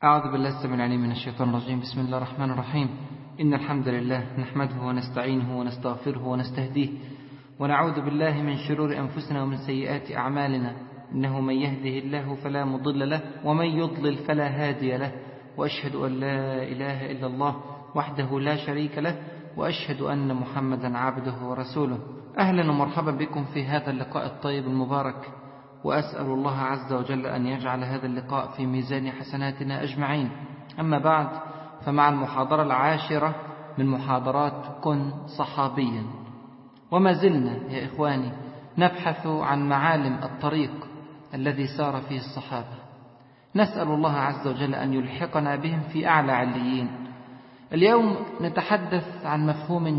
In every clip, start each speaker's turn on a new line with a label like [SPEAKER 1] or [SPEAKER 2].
[SPEAKER 1] أعوذ بالله السميع العليم من الشيطان الرجيم. بسم الله الرحمن الرحيم. إن الحمد لله نحمده ونستعينه ونستغفره ونستهديه ونعوذ بالله من شرور أنفسنا ومن سيئات أعمالنا. إنه من يهده الله فلا مضل له ومن يضلل فلا هادي له، وأشهد أن لا إله إلا الله وحده لا شريك له، وأشهد أن محمدا عبده ورسوله. أهلا ومرحبا بكم في هذا اللقاء الطيب المبارك، وأسأل الله عز وجل أن يجعل هذا اللقاء في ميزان حسناتنا أجمعين. أما بعد، فمع المحاضرة 10 من محاضرات كن صحابيا، وما زلنا يا إخواني نبحث عن معالم الطريق الذي سار فيه الصحابة. نسأل الله عز وجل أن يلحقنا بهم في أعلى عليين. اليوم نتحدث عن مفهوم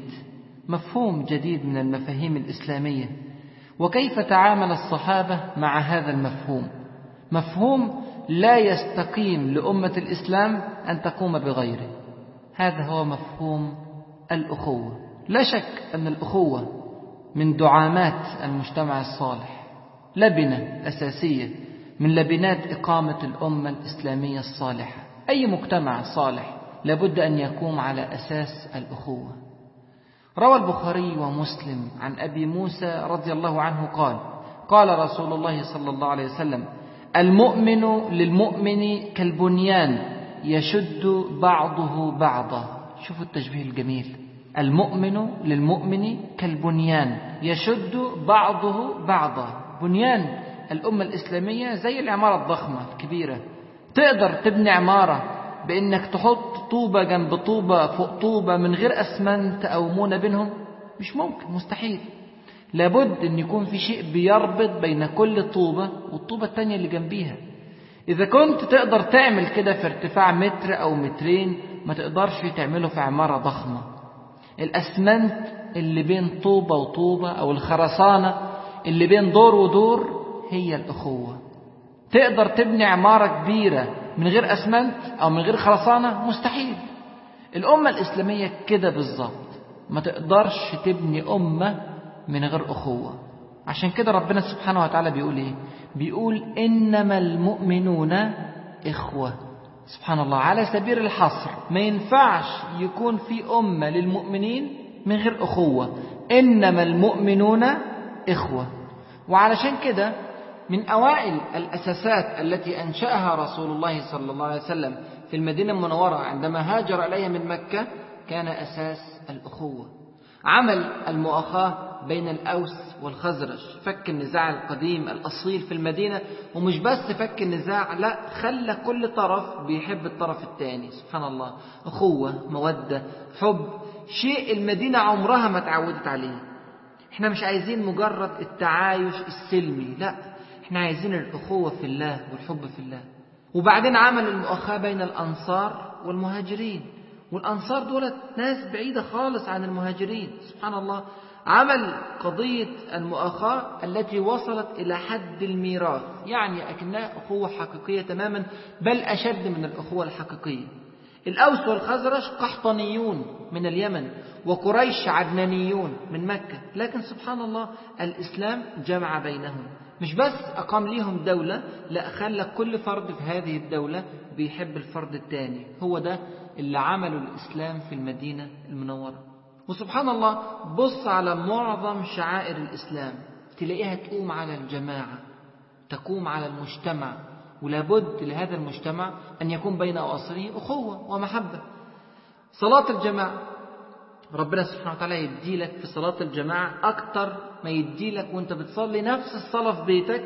[SPEAKER 1] جديد من المفاهيم الإسلامية، وكيف تعامل الصحابة مع هذا المفهوم. مفهوم لا يستقيم لأمة الإسلام أن تقوم بغيره. هذا هو مفهوم الأخوة. لا شك أن الأخوة من دعامات المجتمع الصالح، لبنة أساسية من لبنات إقامة الأمة الإسلامية الصالحة. أي مجتمع صالح لابد أن يقوم على أساس الأخوة. روى البخاري ومسلم عن أبي موسى رضي الله عنه قال رسول الله صلى الله عليه وسلم: المؤمن للمؤمن كالبنيان يشد بعضه بعضا. شوفوا التشبيه الجميل، المؤمن للمؤمن كالبنيان يشد بعضه بعضا. بنيان الأمة الإسلامية زي العمارة الضخمة الكبيرة. تقدر تبني عمارة بأنك تحط طوبة جنب طوبة فوق طوبة من غير أسمنت أو مونة بينهم؟ مش ممكن، مستحيل. لابد أن يكون في شيء بيربط بين كل طوبة والطوبة التانية اللي جنبيها. إذا كنت تقدر تعمل كده في ارتفاع متر أو مترين، ما تقدرش تعمله في عمارة ضخمة. الأسمنت اللي بين طوبة وطوبة أو الخرسانة اللي بين دور ودور هي الأخوة. تقدر تبني عمارة كبيرة من غير أسمنت أو من غير خرسانة؟ مستحيل. الأمة الإسلامية كده بالظبط، ما تقدرش تبني أمة من غير أخوة. عشان كده ربنا سبحانه وتعالى بيقول إيه؟ بيقول إنما المؤمنون إخوة. سبحان الله، على سبيل الحصر. ما ينفعش يكون في أمة للمؤمنين من غير أخوة. إنما المؤمنون إخوة. وعلشان كده من أوائل الأساسات التي أنشأها رسول الله صلى الله عليه وسلم في المدينة المنورة عندما هاجر إليها من مكة كان أساس الأخوة. عمل المؤاخاة بين الأوس والخزرج، فك النزاع القديم الأصيل في المدينة. ومش بس فك النزاع، لا، خلى كل طرف بيحب الطرف الثاني. سبحان الله، أخوة، مودة، حب، شيء المدينة عمرها ما تعودت عليه. احنا مش عايزين مجرد التعايش السلمي، لا، احنا عايزين الأخوة في الله والحب في الله. وبعدين عمل المؤاخاة بين الأنصار والمهاجرين، والأنصار دولت ناس بعيدة خالص عن المهاجرين. سبحان الله، عمل قضية المؤاخاة التي وصلت إلى حد الميراث، يعني أكنها أخوة حقيقية تماما، بل أشد من الأخوة الحقيقية. الأوس والخزرج قحطانيون من اليمن، وقريش عدنانيون من مكة، لكن سبحان الله الإسلام جمع بينهم. مش بس أقام ليهم دولة، لا، خلى كل فرد في هذه الدولة بيحب الفرد الثاني. هو ده اللي عمله الإسلام في المدينة المنورة. وسبحان الله، بص على معظم شعائر الإسلام تلاقيها تقوم على الجماعة، تقوم على المجتمع. ولابد لهذا المجتمع أن يكون بين أواصره أخوة ومحبة. صلاة الجماعة، ربنا سبحانه وتعالى يديلك في صلاة الجماعة أكتر ما يديلك وانت بتصلي نفس الصلاة في بيتك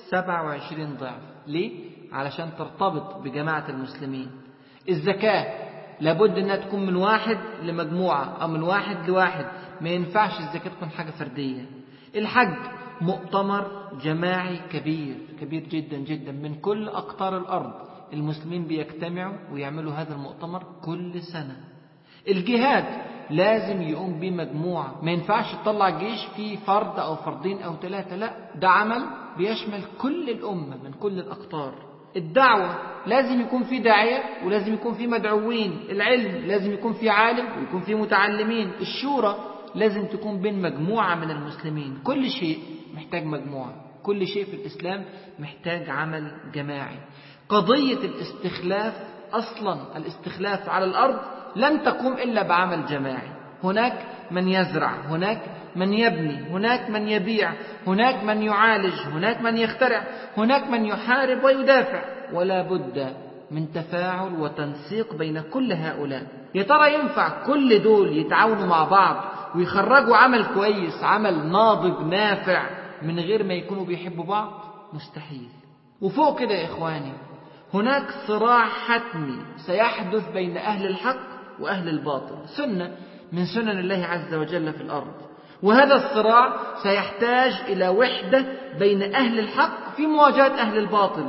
[SPEAKER 1] 27 ضعف. ليه؟ علشان ترتبط بجماعة المسلمين. الزكاة لابد أنها تكون من واحد لمجموعة أو من واحد لواحد، ما ينفعش الزكاة تكون حاجة فردية. الحج مؤتمر جماعي كبير جدا جدا، من كل أقطار الأرض المسلمين بيجتمعوا ويعملوا هذا المؤتمر كل سنة. الجهاد لازم يقوم به مجموعة، ما ينفعش تطلع جيش فيه فرد أو فردين أو 3، لا، ده عمل بيشمل كل الأمة من كل الأقطار. الدعوة لازم يكون فيه داعية ولازم يكون فيه مدعوين. العلم لازم يكون فيه عالم ويكون فيه متعلمين. الشورى لازم تكون بين مجموعة من المسلمين. كل شيء محتاج مجموعة، كل شيء في الإسلام محتاج عمل جماعي. قضية الاستخلاف أصلا، الاستخلاف على الأرض لن تقوم إلا بعمل جماعي. هناك من يزرع، هناك من يبني، هناك من يبيع، هناك من يعالج، هناك من يخترع، هناك من يحارب ويدافع، ولا بد من تفاعل وتنسيق بين كل هؤلاء. يا ترى ينفع كل دول يتعاونوا مع بعض ويخرجوا عمل كويس، عمل ناضج نافع، من غير ما يكونوا بيحبوا بعض؟ مستحيل. وفوق كده يا إخواني، هناك صراع حتمي سيحدث بين أهل الحق وأهل الباطل، سنة من سنن الله عز وجل في الأرض. وهذا الصراع سيحتاج إلى وحدة بين أهل الحق في مواجهة أهل الباطل.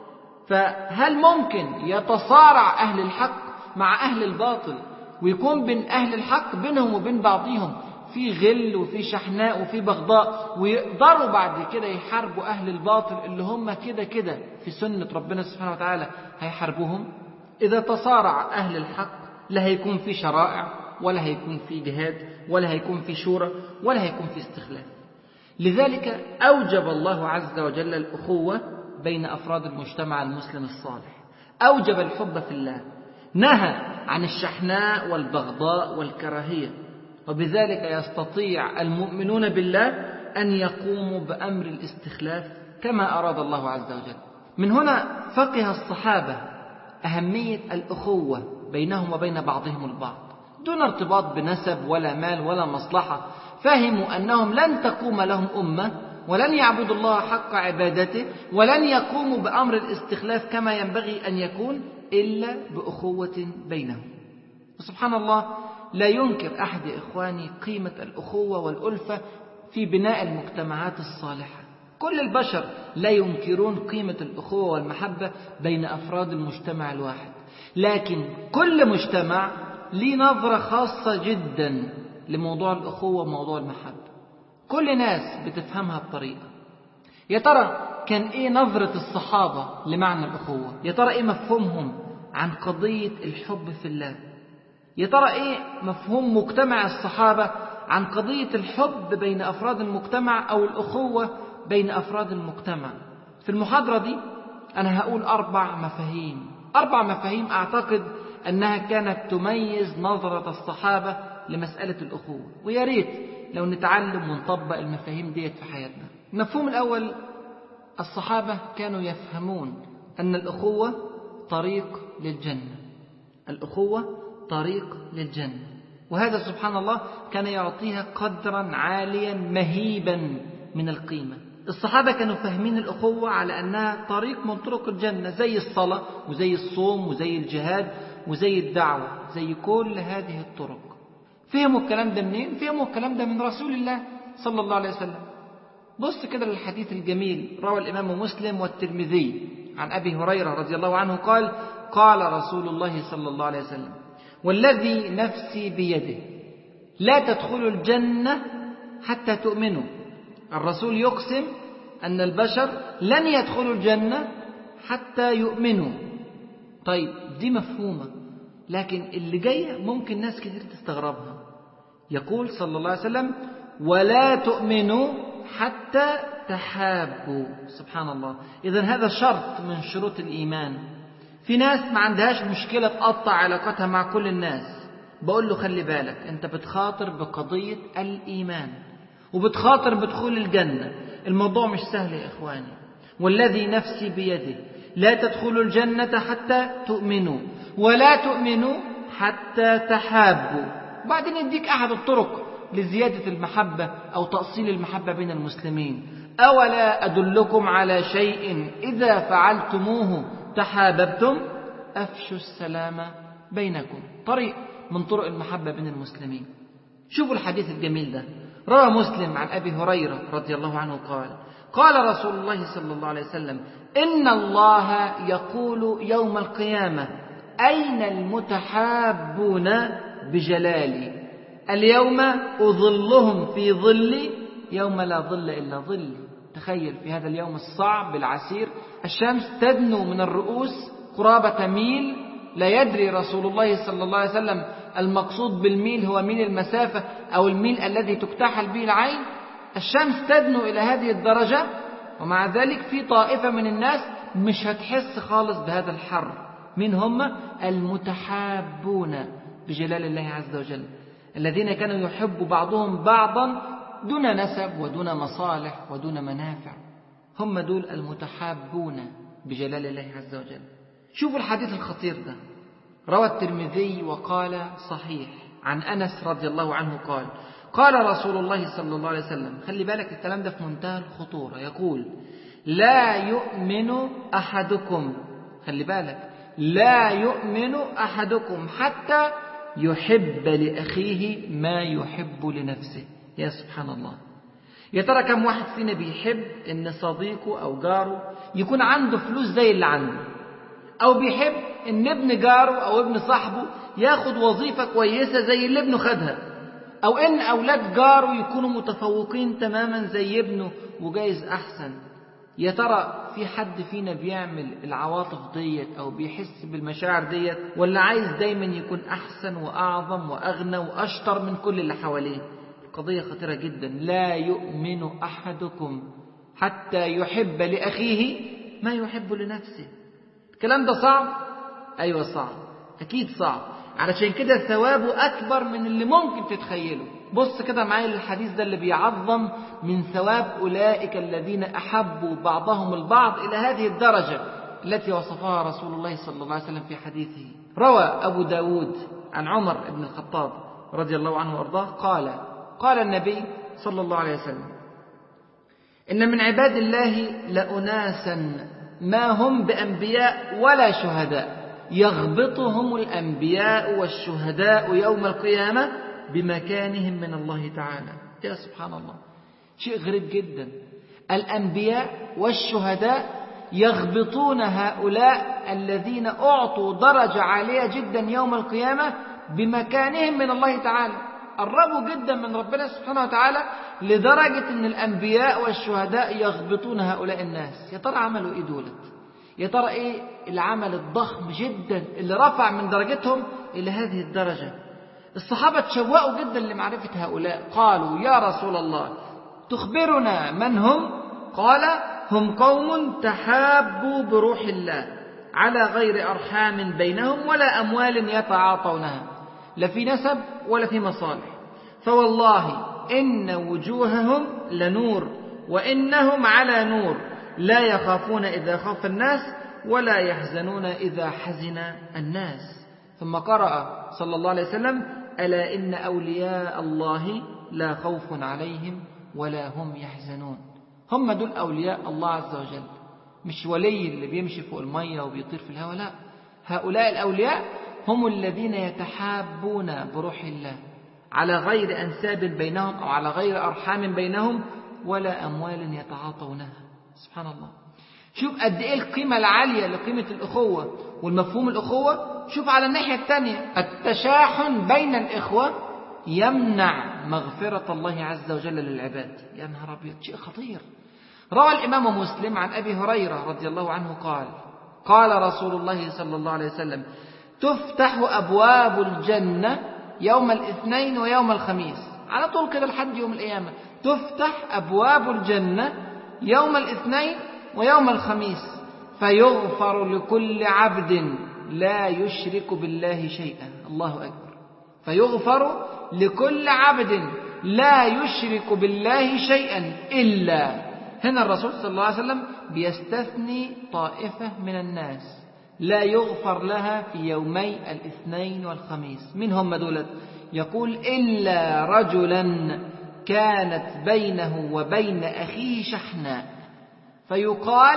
[SPEAKER 1] فهل ممكن يتصارع أهل الحق مع أهل الباطل ويكون بين أهل الحق بينهم وبين بعضهم في غل وفي شحناء وفي بغضاء، ويقدروا بعد كده يحاربوا أهل الباطل اللي هم كده كده في سنة ربنا سبحانه وتعالى هيحاربوهم؟ إذا تصارع أهل الحق لا هيكون في شرائع، ولا هيكون في جهاد، ولا هيكون في شورى، ولا هيكون في استخلاف. لذلك أوجب الله عز وجل الأخوة بين أفراد المجتمع المسلم الصالح، أوجب الحب في الله، نهى عن الشحناء والبغضاء والكراهية. وبذلك يستطيع المؤمنون بالله أن يقوموا بأمر الاستخلاف كما أراد الله عز وجل. من هنا فقه الصحابة أهمية الأخوة بينهم وبين بعضهم البعض، دون ارتباط بنسب ولا مال ولا مصلحة. فهموا أنهم لن تقوم لهم أمة، ولن يعبدوا الله حق عبادته، ولن يقوموا بأمر الاستخلاف كما ينبغي أن يكون إلا بأخوة بينهم. وسبحان الله، لا ينكر أحد إخواني قيمة الأخوة والألفة في بناء المجتمعات الصالحة. كل البشر لا ينكرون قيمة الأخوة والمحبة بين أفراد المجتمع الواحد، لكن كل مجتمع ليه نظرة خاصة جدا لموضوع الأخوة وموضوع المحبة. كل ناس بتفهمها بطريقة. يا ترى كان إيه نظرة الصحابة لمعنى الأخوة؟ يا ترى إيه مفهومهم عن قضية الحب في الله؟ يا ترى إيه مفهوم مجتمع الصحابة عن قضية الحب بين أفراد المجتمع أو الأخوة بين أفراد المجتمع؟ في المحاضرة دي أنا هقول 4 مفاهيم أعتقد أنها كانت تميز نظرة الصحابة لمسألة الأخوة، ويا ريت لو نتعلم ونطبق المفاهيم ديت في حياتنا. المفهوم الأول، الصحابة كانوا يفهمون أن الأخوة طريق للجنة. الأخوة طريق للجنة، وهذا سبحان الله كان يعطيها قدرا عاليا مهيبا من القيمة. الصحابة كانوا فاهمين الأخوة على أنها طريق من طرق الجنة، زي الصلاة وزي الصوم وزي الجهاد وزي الدعوة، زي كل هذه الطرق. فهموا الكلام ده منين؟ فهموا الكلام ده من رسول الله صلى الله عليه وسلم. بص كده للحديث الجميل، روى الإمام مسلم والترمذي عن أبي هريرة رضي الله عنه قال: قال رسول الله صلى الله عليه وسلم: والذي نفسي بيده لا تدخلوا الجنة حتى تؤمنوا. الرسول يقسم أن البشر لن يدخلوا الجنة حتى يؤمنوا. طيب دي مفهومة، لكن اللي جاية ممكن ناس كتير تستغربها. يقول صلى الله عليه وسلم: ولا تؤمنوا حتى تحابوا. سبحان الله، إذن هذا شرط من شروط الإيمان. في ناس ما عندهاش مشكلة تقطع علاقتها مع كل الناس. بقول له خلي بالك، أنت بتخاطر بقضية الإيمان وبتخاطر بدخول الجنة. الموضوع مش سهل يا إخواني. والذي نفسي بيده لا تدخلوا الجنة حتى تؤمنوا، ولا تؤمنوا حتى تحابوا. وبعدين يديك أحد الطرق لزيادة المحبة أو تأصيل المحبة بين المسلمين: أولا أدلكم على شيء إذا فعلتموه تحاببتم؟ أفشوا السلام بينكم. طريق من طرق المحبة بين المسلمين. شوفوا الحديث الجميل ده، روى مسلم عن أبي هريرة رضي الله عنه قال: قال رسول الله صلى الله عليه وسلم: إن الله يقول يوم القيامة: أين المتحابون بجلالي؟ اليوم أظلهم في ظلي يوم لا ظل إلا ظلي. تخيل في هذا اليوم الصعب العسير، الشمس تدنو من الرؤوس قرابة ميل. لا يدري رسول الله صلى الله عليه وسلم المقصود بالميل هو ميل المسافة أو الميل الذي تكتحل به العين. الشمس تدنو إلى هذه الدرجة، ومع ذلك في طائفة من الناس مش هتحس خالص بهذا الحر. من هم؟ المتحابون بجلال الله عز وجل، الذين كانوا يحب بعضهم بعضا دون نسب ودون مصالح ودون منافع. هم دول المتحابون بجلال الله عز وجل. شوفوا الحديث الخطير ده، روى الترمذي وقال صحيح عن أنس رضي الله عنه قال: قال رسول الله صلى الله عليه وسلم، خلي بالك الكلام ده في منتهى الخطورة، يقول: لا يؤمن أحدكم، خلي بالك، لا يؤمن أحدكم حتى يحب لأخيه ما يحب لنفسه. يا سبحان الله، يا ترى كم واحد فينا بيحب إن صديقه أو جاره يكون عنده فلوس زي اللي عنده، أو بيحب إن ابن جاره أو ابن صاحبه ياخد وظيفة كويسة زي اللي ابنه خدها، أو إن أولاد جاره يكونوا متفوقين تماما زي ابنه وجايز أحسن؟ يا ترى في حد فينا بيعمل العواطف ديت أو بيحس بالمشاعر ديت، ولا عايز دايما يكون أحسن وأعظم وأغنى وأشطر من كل اللي حواليه؟ قضية خطيرة جدا. لا يؤمن أحدكم حتى يحب لأخيه ما يحب لنفسه. الكلام ده صعب؟ أيوة صعب، أكيد صعب، علشان كده ثوابه أكبر من اللي ممكن تتخيله. بص كده معايا للحديث ده اللي بيعظم من ثواب أولئك الذين أحبوا بعضهم البعض إلى هذه الدرجة التي وصفها رسول الله صلى الله عليه وسلم في حديثه. روى أبو داود عن عمر بن الخطاب رضي الله عنه وارضاه قال النبي صلى الله عليه وسلم: إن من عباد الله لأناسا ما هم بأنبياء ولا شهداء، يغبطهم الأنبياء والشهداء يوم القيامة بمكانهم من الله تعالى. يا سبحان الله، شيء غريب جدا. الأنبياء والشهداء يغبطون هؤلاء الذين أعطوا درجة عالية جدا يوم القيامة بمكانهم من الله تعالى، قربوا جدا من ربنا سبحانه وتعالى لدرجة أن الأنبياء والشهداء يغبطون هؤلاء الناس. يا ترى عملوا إيه دولت؟ يا ترى إيه العمل الضخم جدا اللي رفع من درجتهم إلى هذه الدرجة؟ الصحابة تشوقوا جدا لمعرفة هؤلاء، قالوا: يا رسول الله تخبرنا من هم؟ قال: هم قوم تحابوا بروح الله على غير أرحام بينهم ولا أموال يتعاطونها، لا في نسب ولا في مصالح، فوالله إن وجوههم لنور وإنهم على نور، لا يخافون إذا خاف الناس ولا يحزنون إذا حزن الناس. ثم قرأ صلى الله عليه وسلم: ألا إن أولياء الله لا خوف عليهم ولا هم يحزنون. هم دول أولياء الله عز وجل، مش ولي اللي بيمشي فوق المية وبيطير في الهواء، لا، هؤلاء الأولياء هم الذين يتحابون بروح الله على غير أنساب بينهم أو على غير أرحام بينهم ولا أموال يتعاطونها. سبحان الله، شوف قد إيه القيمة العالية لقيمة الأخوة والمفهوم الأخوة. شوف على الناحية الثانية، التشاحن بين الإخوة يمنع مغفرة الله عز وجل للعباد. يا نهار أبيض، شيء خطير. روى الإمام مسلم عن أبي هريرة رضي الله عنه قال رسول الله صلى الله عليه وسلم: تفتح أبواب الجنة يوم الاثنين ويوم الخميس، على طول كده لحد يوم القيامة، تفتح أبواب الجنة يوم الاثنين ويوم الخميس، فيغفر لكل عبد لا يشرك بالله شيئا. الله أكبر، فيغفر لكل عبد لا يشرك بالله شيئا إلا، هنا الرسول صلى الله عليه وسلم بيستثني طائفة من الناس لا يغفر لها في يومي الاثنين والخميس. من هم دولت؟ يقول: إلا رجلا كانت بينه وبين أخيه شحناء، فيقال: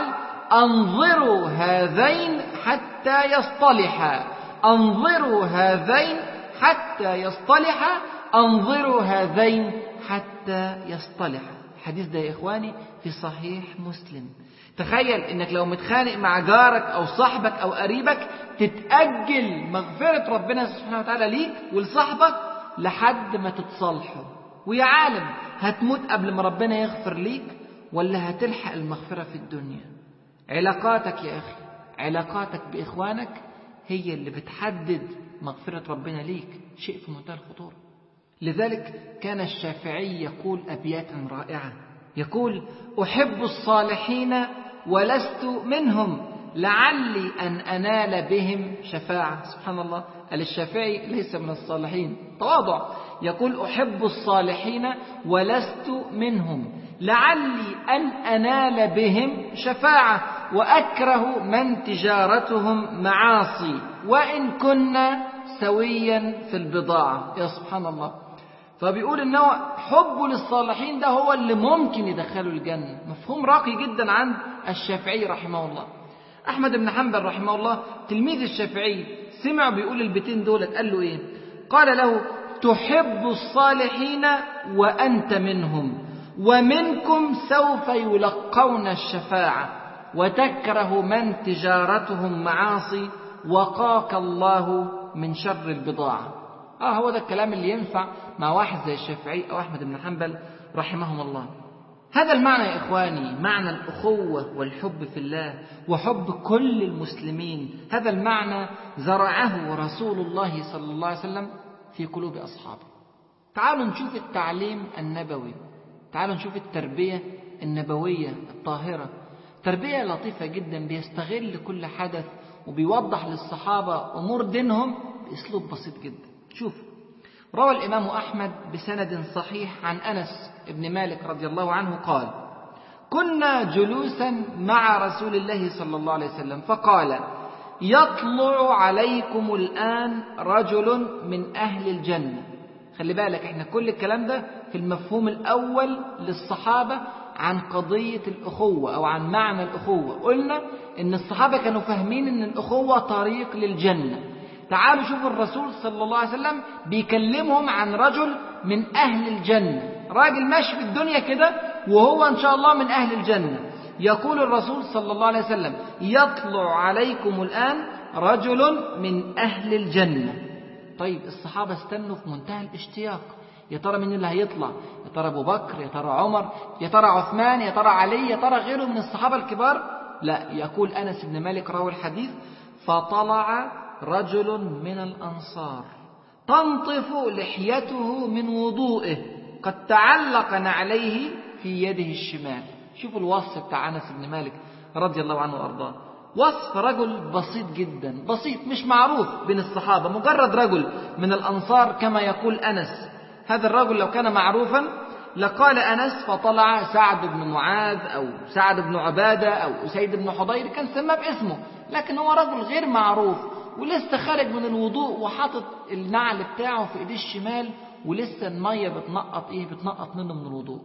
[SPEAKER 1] أنظروا هذين حتى يصطلحا، أنظروا هذين حتى يصطلحا، أنظروا هذين حتى يصطلحا. الحديث ده يا إخواني في صحيح مسلم. تخيل إنك لو متخانق مع جارك أو صاحبك أو قريبك تتأجل مغفرة ربنا سبحانه وتعالى ليك ولصاحبك لحد ما تتصالحوا، ويا عالم هتموت قبل ما ربنا يغفر ليك ولا هتلحق المغفرة في الدنيا؟ علاقاتك يا أخي، علاقاتك بإخوانك هي اللي بتحدد مغفرة ربنا ليك، شيء في منتهى الخطورة. لذلك كان الشافعي يقول أبياتا رائعة، يقول: أحب الصالحين ولست منهم لعلي أن أنال بهم شفاعة. سبحان الله، قال الشافعي ليس من الصالحين، تواضع، يقول أحب الصالحين ولست منهم لعلي أن أنال بهم شفاعة، وأكره من تجارتهم معاصي وإن كنا سويا في البضاعة. يا سبحان الله. فبيقول إنه حبه للصالحين ده هو اللي ممكن يدخله الجنة. مفهوم راقي جدا عند الشافعي رحمه الله. أحمد بن حنبل رحمه الله تلميذ الشافعي سمع بيقول البيتين دولت، قال له إيه؟ قال له: تحب الصالحين وأنت منهم، ومنكم سوف يلقون الشفاعة، وتكره من تجارتهم معاصي، وقاك الله من شر البضاعة. هو ده الكلام اللي ينفع مع واحد زي الشافعي أو أحمد بن حنبل رحمهم الله. هذا المعنى يا إخواني، معنى الأخوة والحب في الله وحب كل المسلمين، هذا المعنى زرعه رسول الله صلى الله عليه وسلم في قلوب أصحابه. تعالوا نشوف التعليم النبوي، تعالوا نشوف التربية النبوية الطاهرة، تربية لطيفة جدا، بيستغل كل حدث وبيوضح للصحابة أمور دينهم بأسلوب بسيط جدا. شوف، روى الإمام أحمد بسند صحيح عن أنس بن مالك رضي الله عنه قال: كنا جلوسا مع رسول الله صلى الله عليه وسلم فقال: يطلع عليكم الآن رجل من أهل الجنة. خلي بالك، احنا كل الكلام ده في المفهوم الأول للصحابة عن قضية الأخوة أو عن معنى الأخوة. قلنا إن الصحابة كانوا فاهمين إن الأخوة طريق للجنة. تعالوا شوفوا الرسول صلى الله عليه وسلم بيكلمهم عن رجل من أهل الجنة، راجل ماشي في الدنيا كده وهو إن شاء الله من أهل الجنة. يقول الرسول صلى الله عليه وسلم: يطلع عليكم الآن رجل من أهل الجنة. طيب الصحابة استنوا في منتهى الاشتياق، يا ترى مين اللي هيطلع؟ يا ترى أبو بكر، يا ترى عمر، يا ترى عثمان، يا ترى علي، يا ترى غيره من الصحابة الكبار؟ لا، يقول أنس بن مالك راوي الحديث: فطلع رجل من الأنصار تنطف لحيته من وضوئه قد تعلق نعليه في يده الشمال. شوفوا الوصف بتاع أنس بن مالك رضي الله عنه وأرضاه، وصف رجل بسيط جدا، بسيط مش معروف بين الصحابة، مجرد رجل من الأنصار كما يقول أنس. هذا الرجل لو كان معروفا لقال أنس: فطلع سعد بن معاذ أو سعد بن عبادة أو أسيد بن حضير، كان سماه باسمه، لكن هو رجل غير معروف ولسه خارج من الوضوء وحاطط النعل بتاعه في ايديه الشمال ولسه المية بتنقط منه من الوضوء.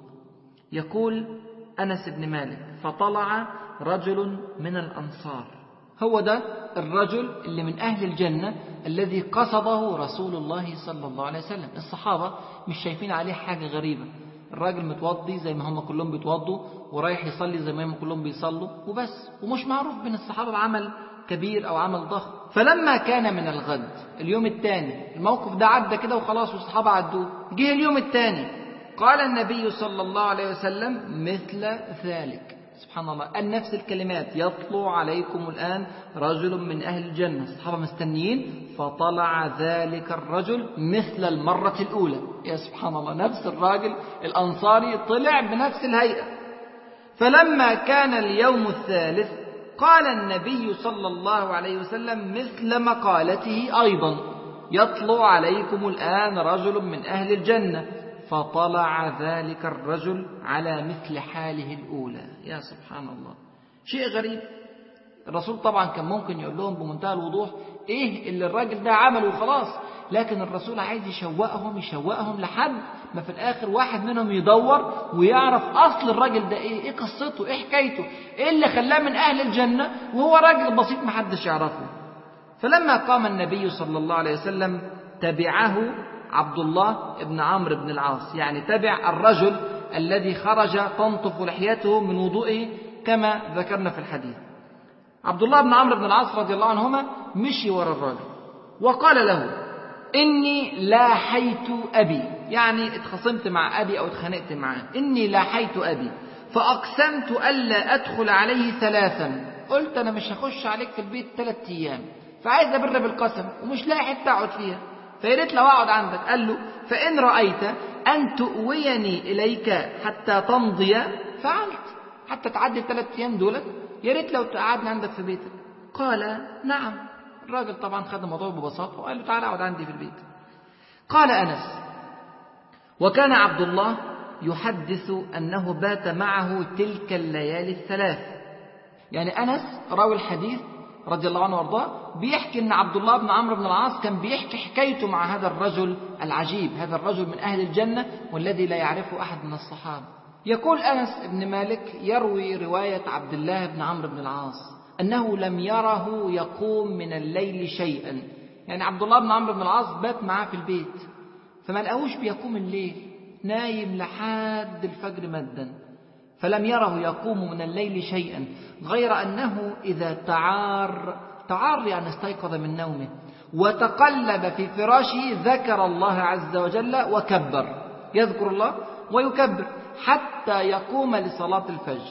[SPEAKER 1] يقول أنس بن مالك: فطلع رجل من الأنصار. هو ده الرجل اللي من أهل الجنة الذي قصده رسول الله صلى الله عليه وسلم. الصحابة مش شايفين عليه حاجة غريبة، الراجل متوضي زي ما هم كلهم بيتوضوا ورايح يصلي زي ما هم كلهم بيصلوا وبس، ومش معروف بين الصحابة بعمل كبير أو عمل ضخم. فلما كان من الغد، اليوم الثاني، الموقف ده عدى كده وخلاص والصحابة عدوه، جه اليوم الثاني قال النبي صلى الله عليه وسلم مثل ذلك. سبحان الله، قال نفس الكلمات: يطلع عليكم الآن رجل من أهل الجنة. الصحابة مستنيين، فطلع ذلك الرجل مثل المرة الأولى. يا سبحان الله، نفس الراجل الأنصاري طلع بنفس الهيئة. فلما كان اليوم الثالث قال النبي صلى الله عليه وسلم مثل مقالته أيضا: يطلع عليكم الآن رجل من أهل الجنة. فطلع ذلك الرجل على مثل حاله الأولى. يا سبحان الله، شيء غريب. الرسول طبعا كان ممكن يقول لهم بمنتهى الوضوح إيه اللي الراجل ده عمله وخلاص، لكن الرسول عايز يشوقهم لحد ما في الآخر واحد منهم يدور ويعرف أصل الراجل ده إيه قصته، إيه حكايته، إيه اللي خلاه من أهل الجنة وهو راجل بسيط محدش يعرفه. فلما قام النبي صلى الله عليه وسلم تبعه عبد الله بن عمرو بن العاص، يعني تبع الرجل الذي خرج تنطف لحيته من وضوئه كما ذكرنا في الحديث. عبد الله بن عمرو بن العاص رضي الله عنهما مشي وراء الرجل وقال له: إني لاحيت أبي، يعني اتخصمت مع أبي أو اتخانقت معاه، إني لاحيت أبي فأقسمت ألا أدخل عليه 3، قلت أنا مش هخش عليك في البيت 3 أيام، فعايز أبر بالقسم ومش لاقي حتة أقعد فيها، فياريت لو أقعد عندك. قال له: فإن رأيت أن تؤويني إليك حتى تمضي فعلت، حتى تعدي 3 أيام دولت يا ريت لو تقعدني عندك في بيتك. قال نعم. الراجل طبعا خد الموضوع ببساطة وقال له تعالى اقعد عندي في البيت. قال أنس: وكان عبد الله يحدث أنه بات معه تلك الليالي الثلاث. يعني أنس راوي الحديث رضي الله عنه وارضاه بيحكي أن عبد الله بن عمرو بن العاص كان بيحكي حكايته مع هذا الرجل العجيب، هذا الرجل من أهل الجنة والذي لا يعرفه أحد من الصحابة. يقول أنس بن مالك يروي رواية عبد الله بن عمرو بن العاص أنه لم يره يقوم من الليل شيئا. يعني عبد الله بن عمرو بن العاص بات معاه في البيت فما لقاهوش بيقوم الليل، نايم لحد الفجر مدا، فلم يره يقوم من الليل شيئا غير أنه إذا تعار يعني استيقظ من نومه وتقلب في فراشه ذكر الله عز وجل وكبر، يذكر الله ويكبر حتى يقوم لصلاة الفجر.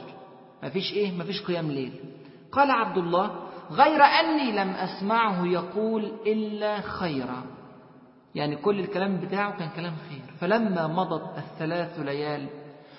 [SPEAKER 1] ما فيش قيام ليل. قال عبد الله: غير أني لم أسمعه يقول إلا خيرا. يعني كل الكلام بتاعه كان كلام خير. فلما مضت 3 ليال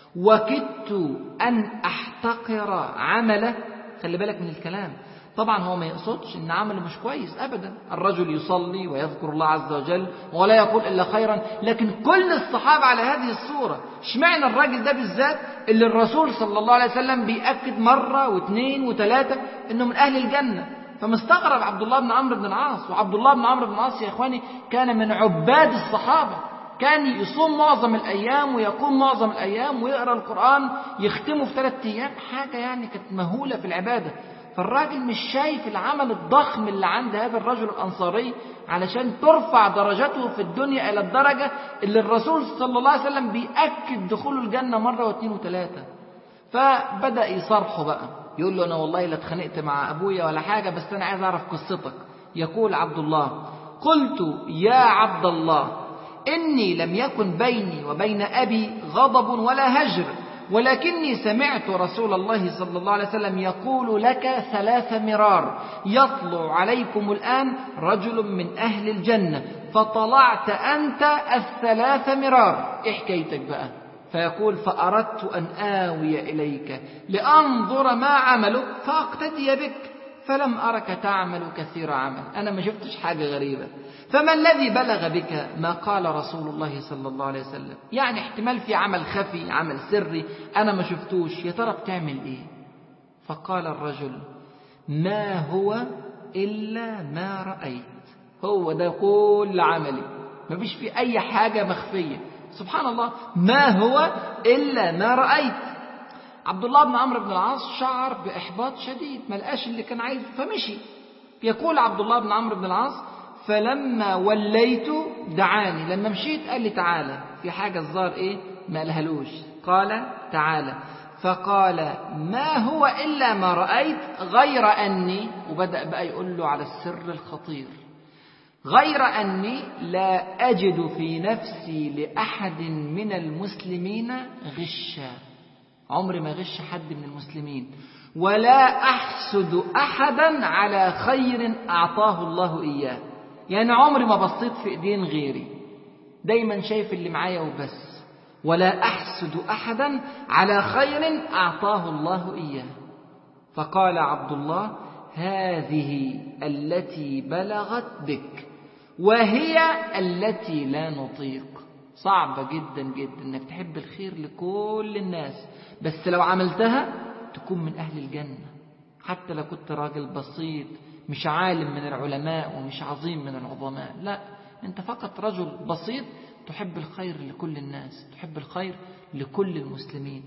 [SPEAKER 1] وكدت أن أحتقر عمله. خلي بالك من الكلام، طبعا هو ما يقصدش إن عمله مش كويس أبدا، الرجل يصلي ويذكر الله عز وجل ولا يقول إلا خيرا، لكن كل الصحابة على هذه الصورة. اشمعنى الراجل ده بالذات اللي الرسول صلى الله عليه وسلم بيأكد مرة واثنين وثلاثة إنه من أهل الجنة؟ فمستغرب عبد الله بن عمرو بن العاص. وعبد الله بن عمرو بن العاص يا إخواني كان من عباد الصحابة، كان يصوم معظم الأيام ويقوم معظم الأيام ويقرأ القرآن يختمه في 3 أيام، حاجة يعني كانت مهولة في العبادة. فالراجل مش شايف العمل الضخم اللي عند هذا الرجل الأنصاري علشان ترفع درجته في الدنيا إلى الدرجة اللي الرسول صلى الله عليه وسلم بيأكد دخوله الجنة مرة واثنين وثلاثة. فبدأ يصرحه بقى، يقول له: أنا والله لا اتخانقت مع أبويا ولا حاجة، بس أنا عايز أعرف قصتك. يقول عبد الله: قلت يا عبد الله إني لم يكن بيني وبين أبي غضب ولا هجر، ولكني سمعت رسول الله صلى الله عليه وسلم يقول لك 3 مرار: يطلع عليكم الآن رجل من أهل الجنة، فطلعت أنت 3 مرار. إيه حكايتك بقى؟ فيقول: فأردت أن آوي إليك لأنظر ما عملك فأقتدي بك، فلم أرك تعمل كثير عمل. أنا ما شفتش حاجة غريبة، فما الذي بلغ بك ما قال رسول الله صلى الله عليه وسلم؟ يعني احتمال في عمل خفي، عمل سري أنا ما شفتوش، يا ترى بتعمل إيه؟ فقال الرجل: ما هو إلا ما رأيت. هو ده كل عملي، ما فيش في أي حاجة مخفية. سبحان الله، ما هو إلا ما رأيت. عبد الله بن عمرو بن العاص شعر بإحباط شديد، ما لقاش اللي كان عايزه فمشي. يقول عبد الله بن عمرو بن العاص: فلما وليت دعاني. لما مشيت قال لي: تعالى، في حاجة الظاهر إيه ما قالهالوش. قال: تعالى. فقال: ما هو إلا ما رأيت غير أني، وبدأ بقى يقول له على السر الخطير، غير أني لا أجد في نفسي لأحد من المسلمين غشا. عمري ما غش حد من المسلمين، ولا أحسد أحدا على خير أعطاه الله إياه. يعني عمري ما بصيت في إيدين غيري، دايما شايف اللي معايا وبس. ولا أحسد أحدا على خير أعطاه الله إياه. فقال عبد الله: هذه التي بلغت بك، وهي التي لا نطيق. صعبة جدا جدا انك تحب الخير لكل الناس، بس لو عملتها تكون من أهل الجنة. حتى لو كنت راجل بسيط، مش عالم من العلماء ومش عظيم من العظماء، لا، انت فقط رجل بسيط تحب الخير لكل الناس، تحب الخير لكل المسلمين.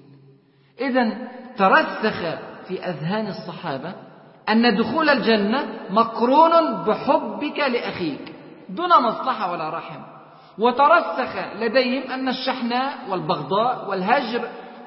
[SPEAKER 1] إذن ترسخ في أذهان الصحابة أن دخول الجنة مقرون بحبك لأخيك دون مصلحة ولا رحم. وترسخ لديهم أن الشحناء والبغضاء والهجر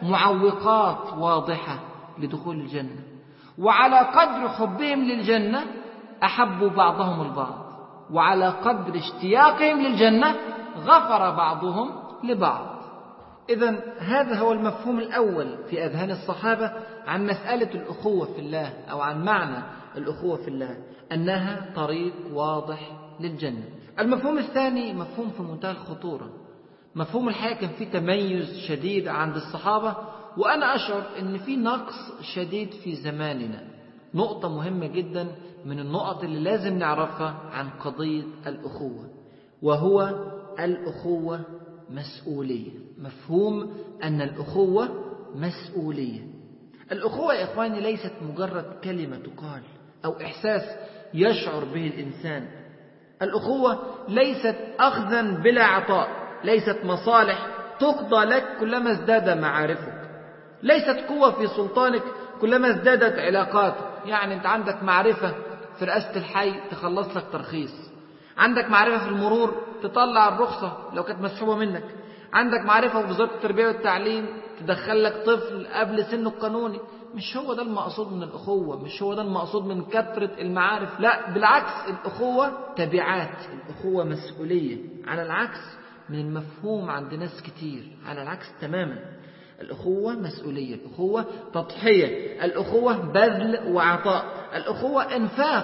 [SPEAKER 1] معوقات واضحة لدخول الجنة، وعلى قدر حبهم للجنة أحبوا بعضهم البعض، وعلى قدر اشتياقهم للجنة غفر بعضهم لبعض. إذن هذا هو المفهوم الأول في أذهان الصحابة عن مسألة الأخوة في الله، أو عن معنى الأخوة في الله، أنها طريق واضح للجنة. المفهوم الثاني مفهوم في منتهى الخطورة، مفهوم الحقيقة كان فيه تميز شديد عند الصحابة، وأنا أشعر أن في نقص شديد في زماننا. نقطة مهمة جدا من النقط اللي لازم نعرفها عن قضية الأخوة، وهو الأخوة مسؤولية. مفهوم أن الأخوة مسؤولية. الأخوة يا إخواني ليست مجرد كلمة تقال أو إحساس يشعر به الإنسان. الأخوة ليست أخذا بلا عطاء، ليست مصالح تقضى لك كلما ازداد معارفك، ليست قوة في سلطانك كلما ازدادت علاقاتك. يعني أنت عندك معرفة في رئاسة الحي تخلص لك ترخيص، عندك معرفة في المرور تطلع الرخصة لو كانت مسحوبة منك، عندك معرفة في وزارة التربية والتعليم تدخل لك طفل قبل سنه القانوني. مش هو ده المقصود من الأخوة، مش هو ده المقصود من كثرة المعارف، لا بالعكس، الأخوة تبعات، الأخوة مسؤولية، على العكس من المفهوم عند ناس كتير، على العكس تماما. الأخوة مسؤولية، الأخوة تضحية، الأخوة بذل وعطاء، الأخوة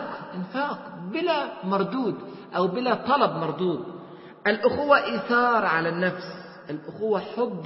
[SPEAKER 1] إنفاق بلا مردود أو بلا طلب مردود، الأخوة إيثار على النفس، الأخوة حب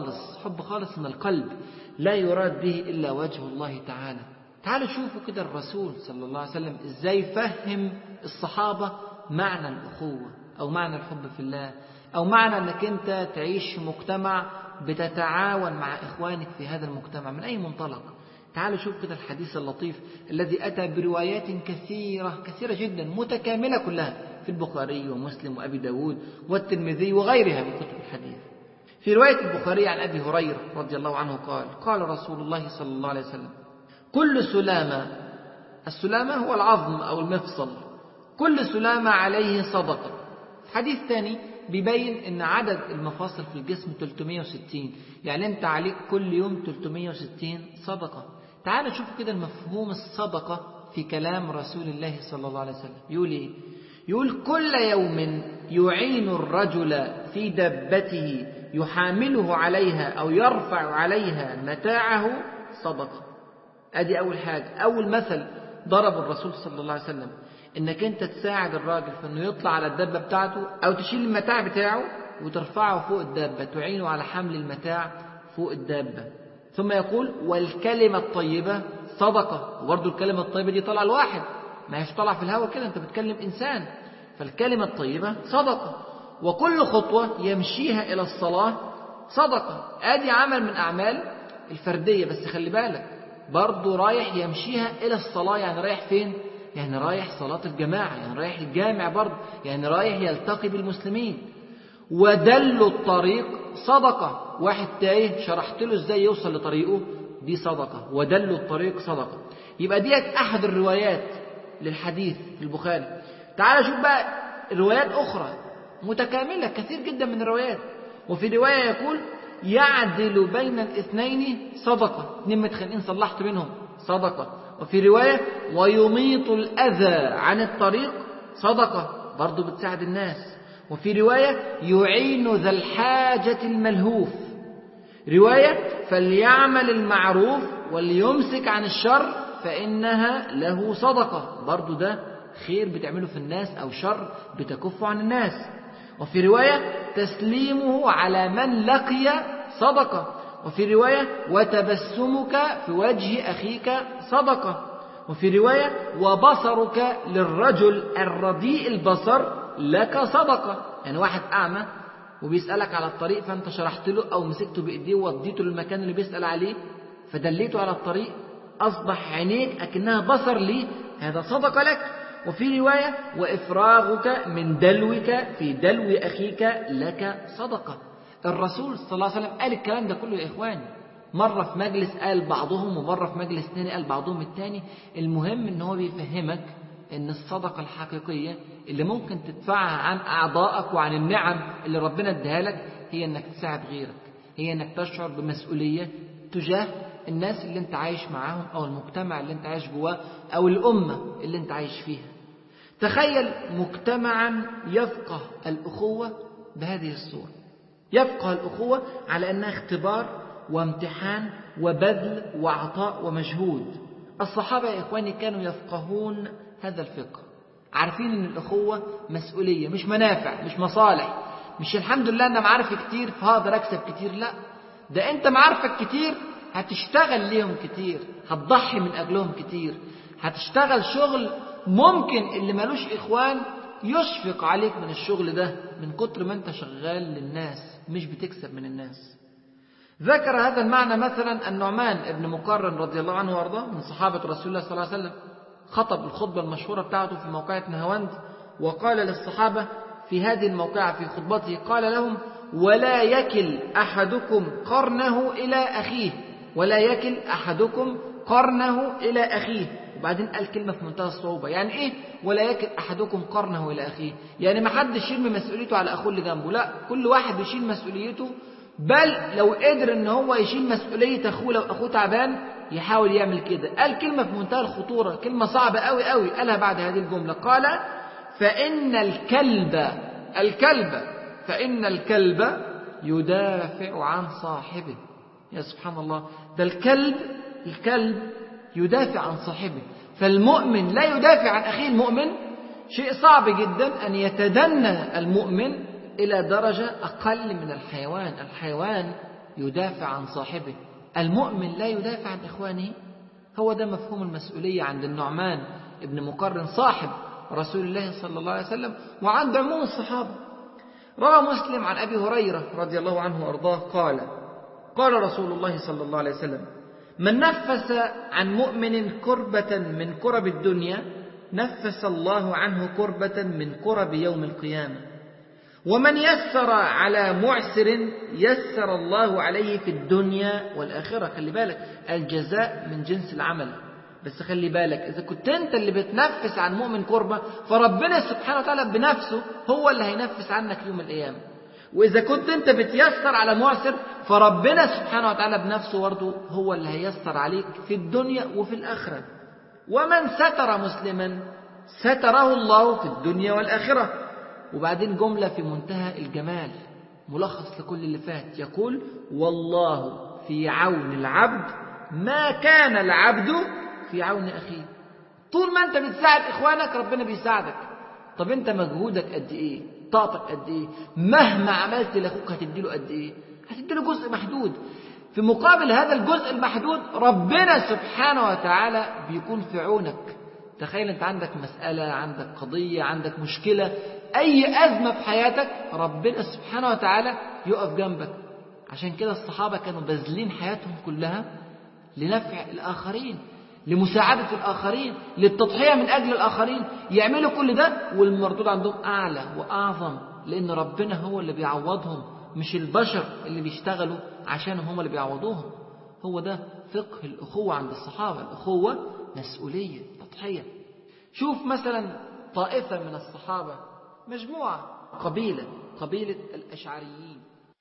[SPEAKER 1] خالص من القلب لا يراد به إلا وجه الله تعالى. تعالوا شوفوا كده الرسول صلى الله عليه وسلم إزاي فهم الصحابة معنى الأخوة أو معنى الحب في الله، أو معنى أنك أنت تعيش في مجتمع بتتعاون مع إخوانك في هذا المجتمع. من أي منطلق؟ تعالوا شوف كده الحديث اللطيف الذي أتى بروايات كثيرة جدا متكاملة كلها في البخاري ومسلم وأبي داود والترمذي وغيرها من كتب الحديث. في رواية البخاري عن أبي هريرة رضي الله عنه قال رسول الله صلى الله عليه وسلم: كل سلامة، السلامة هو العظم أو المفصل، كل سلامة عليه صدقة. حديث ثاني بيبين أن عدد المفاصل في الجسم 360، يعني أنت عليك كل يوم 360 صدقة. تعال نشوف كده المفهوم الصدقة في كلام رسول الله صلى الله عليه وسلم. يقول إيه؟ يقول: كل يوم يعين الرجل في دبته يحامله عليها أو يرفع عليها متاعه صدقة. أدي أول حاجة، أول مثل ضرب الرسول صلى الله عليه وسلم، إنك أنت تساعد الراجل في أنه يطلع على الدابة بتاعته أو تشيل المتاع بتاعه وترفعه فوق الدابة، تعينه على حمل المتاع فوق الدابة. ثم يقول: والكلمة الطيبة صدقة. وبرضه الكلمة الطيبة دي طلع الواحد، ما هيش طلع في الهواء كده، أنت بتكلم إنسان، فالكلمة الطيبة صدقة. وكل خطوة يمشيها إلى الصلاة صدقة. آدي عمل من أعمال الفردية، بس خلي بالك برضه رايح يمشيها إلى الصلاة. يعني رايح فين؟ يعني رايح صلاة الجماعة، يعني رايح الجامع برضه، يعني رايح يلتقي بالمسلمين. ودل الطريق صدقة، واحد تايه شرحت له ازاي يوصل لطريقه، دي صدقة. ودل الطريق صدقة. يبقى ديت أحد الروايات للحديث في البخاري. تعال شوف بقى روايات أخرى متكاملة، كثير جدا من الروايات. وفي رواية يقول: يعدل بين الاثنين صدقة، اتنين متخانقين صلحت بينهم صدقة. وفي رواية: ويميط الأذى عن الطريق صدقة، برضو بتساعد الناس. وفي رواية: يعين ذا الحاجة الملهوف. رواية: فليعمل المعروف وليمسك عن الشر فإنها له صدقة، برضو ده خير بتعمله في الناس أو شر بتكف عن الناس. وفي رواية: تسليمه على من لقي صدقة. وفي رواية: وتبسمك في وجه أخيك صدقة. وفي رواية: وبصرك للرجل الرديء البصر لك صدقة. يعني واحد أعمى وبيسألك على الطريق، فأنت شرحت له أو مسكته بإيديه ووديته للمكان اللي بيسأل عليه فدليته على الطريق، أصبح عينيك أكنها بصر لي، هذا صدقة لك. وفي رواية: وإفراغك من دلوك في دلو أخيك لك صدقة. الرسول صلى الله عليه وسلم قال الكلام ده كله يا إخواني، مرة في مجلس قال بعضهم ومرة في مجلس تاني قال بعضهم التاني. المهم إن هو بيفهمك إن الصدقة الحقيقية اللي ممكن تدفعها عن أعضائك وعن النعم اللي ربنا اداها لك هي إنك تساعد غيرك، هي إنك تشعر بمسؤولية تجاه الناس اللي انت عايش معاهم أو المجتمع اللي انت عايش جواه أو الأمة اللي انت عايش فيها. تخيل مجتمعا يفقه الأخوة بهذه الصورة، يفقه الأخوة على أنها اختبار وامتحان وبذل وعطاء ومجهود. الصحابة يا إخواني كانوا يفقهون هذا الفقه، عارفين أن الأخوة مسؤولية، مش منافع، مش مصالح، مش الحمد لله أنا معارف كتير فهقدر أكسب كتير، لا، ده أنت معارفك كتير هتشتغل ليهم كتير، هتضحي من أجلهم كتير، هتشتغل شغل ممكن اللي مالوش إخوان يشفق عليك من الشغل ده من كتر ما أنت شغال للناس مش بتكسب من الناس. ذكر هذا المعنى مثلا النعمان بن مقرن رضي الله عنه وارضاه من صحابة رسول الله صلى الله عليه وسلم، خطب الخطبة المشهورة بتاعته في موقعة نهاوند، وقال للصحابة في هذه الموقعة في خطبته، قال لهم: ولا يكل أحدكم قرنه إلى أخيه، ولا يكل أحدكم قرنه إلى أخيه. وبعدين قال كلمة في منتهى الصعوبة، يعني إيه ولا يكل أحدكم قرنه إلى أخيه؟ يعني ما حدش يرمي مسؤوليته على أخوه اللي جنبه، لا، كل واحد يشيل مسؤوليته، بل لو قدر ان هو يشيل مسؤولية اخوه لو اخوه تعبان يحاول يعمل كده. قال كلمة في منتهى الخطورة، كلمة صعبة قوي قوي، قالها بعد هذه الجملة، قال: فإن الكلب يدافع عن صاحبه. يا سبحان الله، ده الكلب يدافع عن صاحبه. فالمؤمن لا يدافع عن أخيه المؤمن. شيء صعب جدا أن يتدنى المؤمن إلى درجة أقل من الحيوان. الحيوان يدافع عن صاحبه، المؤمن لا يدافع عن إخوانه. هو ده مفهوم المسؤولية عند النعمان ابن مقرن صاحب رسول الله صلى الله عليه وسلم وعند عموم الصحابة. روى مسلم عن أبي هريرة رضي الله عنه وأرضاه قال رسول الله صلى الله عليه وسلم: من نفس عن مؤمن كربة من كرب الدنيا نفس الله عنه كربة من كرب يوم القيامة، ومن يسر على معسر يسر الله عليه في الدنيا والآخرة. خلي بالك، الجزاء من جنس العمل. بس خلي بالك، إذا كنت أنت اللي بتنفس عن مؤمن كربة فربنا سبحانه وتعالى بنفسه هو اللي هينفس عنك يوم القيامة. وإذا كنت أنت بتيسر على معسر فربنا سبحانه وتعالى بنفسه برضه هو اللي هيسر عليك في الدنيا وفي الآخرة. ومن ستر مسلما ستره الله في الدنيا والآخرة. وبعدين جملة في منتهى الجمال، ملخص لكل اللي فات، يقول: والله في عون العبد ما كان العبد في عون أخيه. طول ما أنت بتساعد إخوانك ربنا بيساعدك. طب أنت مجهودك قد إيه؟ طاقتك قد إيه؟ مهما عملت لأخوك هتديله قد إيه؟ هتديله جزء محدود. في مقابل هذا الجزء المحدود ربنا سبحانه وتعالى بيكون في عونك. تخيل أنت عندك مسألة، عندك قضية، عندك مشكلة، أي أزمة في حياتك ربنا سبحانه وتعالى يقف جنبك. عشان كده الصحابة كانوا باذلين حياتهم كلها لنفع الآخرين، لمساعدة الآخرين، للتضحية من أجل الآخرين. يعملوا كل ده والمردود عندهم أعلى وأعظم، لأن ربنا هو اللي بيعوضهم، مش البشر اللي بيشتغلوا عشانهم هم اللي بيعوضوهم. هو ده فقه الأخوة عند الصحابة. الأخوة مسؤولية، تضحية. شوف مثلا طائفة من الصحابة، مجموعة، قبيلة الأشعريين.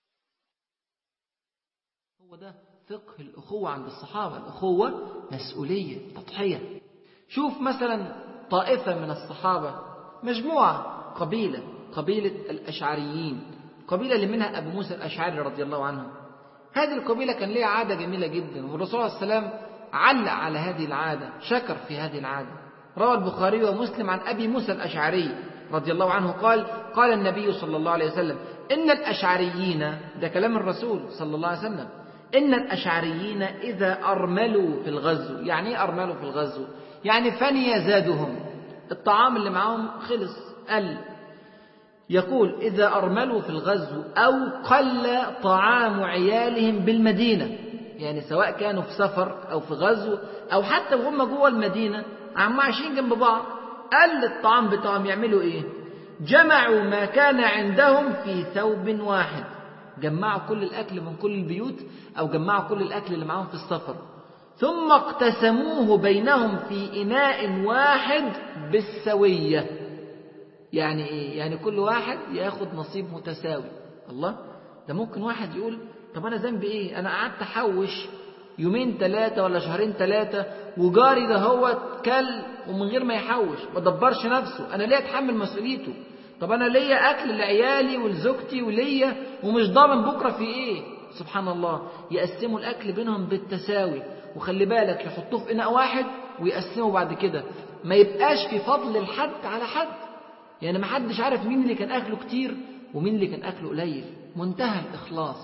[SPEAKER 1] هو ده فقه الأخوة عند الصحابة. الأخوة مسؤولية، تضحية. شوف مثلا طائفة من الصحابة، مجموعة، قبيلة الأشعريين، قبيلة اللي منها أبو موسى الأشعري رضي الله عنه. هذه القبيلة كان لها عادة جميلة جدا، والرسول صلى الله عليه وسلم علق على هذه العادة، شكر في هذه العادة. روى البخاري ومسلم عن أبي موسى الأشعري رضي الله عنه قال النبي صلى الله عليه وسلم: إن الأشعريين، ده كلام الرسول صلى الله عليه وسلم، إن الأشعريين إذا أرملوا في الغزو. يعني إيه أرملوا في الغزو؟ يعني فني زادهم، الطعام اللي معهم خلص، قل. يقول: إذا أرملوا في الغزو أو قل طعام عيالهم بالمدينة، يعني سواء كانوا في سفر أو في غزو أو حتى وهم جوه المدينة عم عايشين جنب بعض، قل الطعام بتاعهم، يعملوا إيه؟ جمعوا ما كان عندهم في ثوب واحد. جمعوا كل الأكل من كل البيوت أو جمعوا كل الأكل اللي معهم في السفر، ثم اقتسموه بينهم في إناء واحد بالسوية. يعني إيه؟ يعني كل واحد ياخد نصيب متساوي. الله، ده ممكن واحد يقول: طب أنا ذنبي إيه؟ أنا قعدت أحوش يومين 3 ولا شهرين 3 وجاري ده هو كل ومن غير ما يحوش، ما دبرش نفسه، أنا ليه أتحمل مسؤوليته؟ طب أنا ليا أكل لعيالي ولزوجتي وليا ومش ضامن بكرة في إيه. سبحان الله، يقسموا الأكل بينهم بالتساوي. وخلي بالك، يحطوه في إناء واحد ويقسموا بعد كده، ما يبقاش في فضل الحد على حد. يعني ما حدش عارف مين اللي كان أكله كتير ومين اللي كان أكله قليل. منتهى الإخلاص.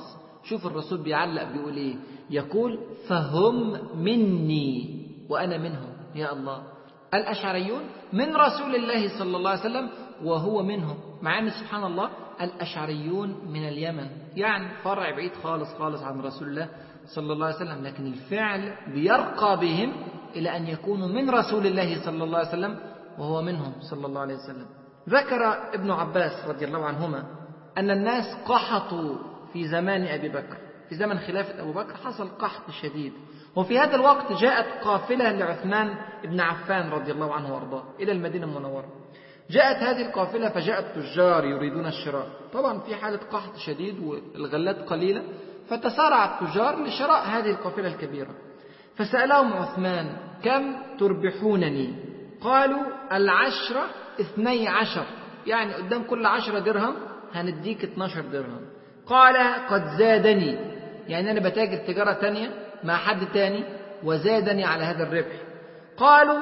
[SPEAKER 1] شوف الرسول بيعلق بيقول إيه، يقول فهم مني وأنا منهم. يا الله، الأشعريون من رسول الله صلى الله عليه وسلم وهو منهم، مع أن سبحان الله الأشعريون من اليمن، يعني فرع بعيد خالص خالص عن رسول الله صلى الله عليه وسلم، لكن الفعل بيرقى بهم إلى أن يكونوا من رسول الله صلى الله عليه وسلم وهو منهم صلى الله عليه وسلم. ذكر ابن عباس رضي الله عنهما أن الناس قحطوا في زمان أبي بكر، في زمن خلافة أبو بكر حصل قحط شديد، وفي هذا الوقت جاءت قافلة لعثمان بن عفان رضي الله عنه وارضاه إلى المدينة المنورة. جاءت هذه القافلة فجاء التجار يريدون الشراء، طبعا في حالة قحط شديد والغلات قليلة، فتسارع التجار لشراء هذه القافلة الكبيرة. فسألهم عثمان كم تربحونني؟ قالوا 12، يعني قدام كل 10 درهم هنديك 12 درهم. قال قد زادني، يعني أنا بتاجر تجارة تانية مع حد تاني وزادني على هذا الربح. قالوا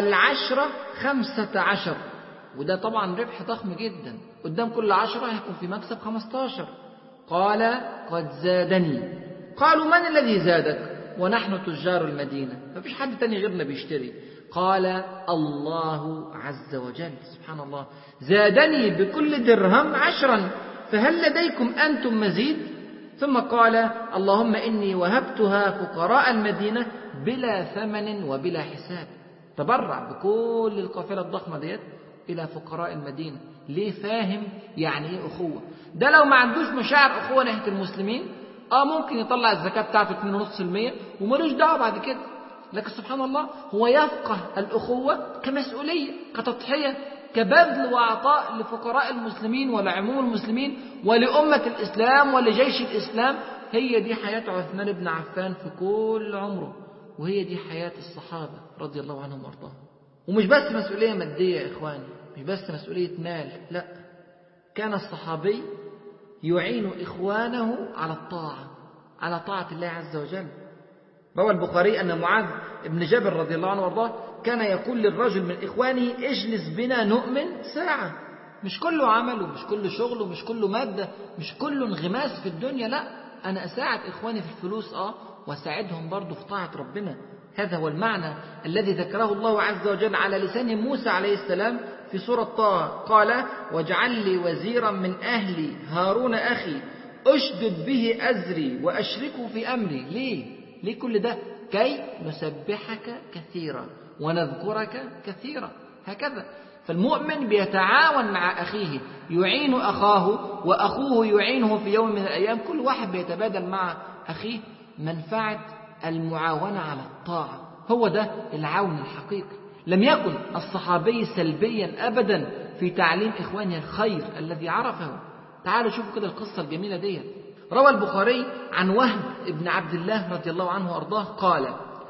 [SPEAKER 1] 15، وده طبعا ربح ضخم جدا، قدام كل 10 هيكون في مكسب 15. قال قد زادني. قالوا من الذي زادك ونحن تجار المدينة، مفيش حد تاني غيرنا بيشتري. قال الله عز وجل، سبحان الله، زادني بكل درهم 10، فهل لديكم أنتم مزيد؟ ثم قال اللهم إني وهبتها فقراء المدينة بلا ثمن وبلا حساب. تبرع بكل القافلة الضخمة ديت إلى فقراء المدينة. ليه؟ فاهم يعني إيه أخوة. ده لو ما عندوش مشاعر أخوة ناحية المسلمين ممكن يطلع الزكاة بتاعته 2.5% وملوش دعوة بعد كده، لكن سبحان الله هو يفقه الأخوة كمسؤولية، كتضحية، كبذل وعطاء لفقراء المسلمين ولعموم المسلمين ولأمة الإسلام ولجيش الإسلام. هي دي حياة عثمان بن عفان في كل عمره، وهي دي حياة الصحابة رضي الله عنهم وارضاهم. ومش بس مسؤولية مادية يا إخواني، مش بس مسؤولية مال، لا، كان الصحابي يعين إخوانه على طاعة الله عز وجل. روى البخاري أن معاذ بن جبل رضي الله عنه وارضاه كان يقول للرجل من إخوانه اجلس بنا نؤمن ساعة. مش كله عمل ومش كله شغل ومش كله مادة، مش كله انغماس في الدنيا، لا، أنا أساعد إخواني في الفلوس وأساعدهم برضو في طاعة ربنا. هذا هو المعنى الذي ذكره الله عز وجل على لسان موسى عليه السلام في سورة طه، قال واجعل لي وزيرا من أهلي هارون أخي أشدد به أزري وأشركه في أمري. ليه كل ده؟ كي نسبحك كثيرا ونذكرك كثيرا. هكذا فالمؤمن بيتعاون مع أخيه، يعين أخاه وأخوه يعينه في يوم من الأيام، كل واحد بيتبادل مع أخيه منفعة المعاونة على الطاعة. هو ده العون الحقيقي. لم يكن الصحابي سلبيا أبدا في تعليم إخوانه الخير الذي عرفه. تعالوا شوفوا كده القصة الجميلة دي. روى البخاري عن وهب بن عبد الله رضي الله عنه وأرضاه قال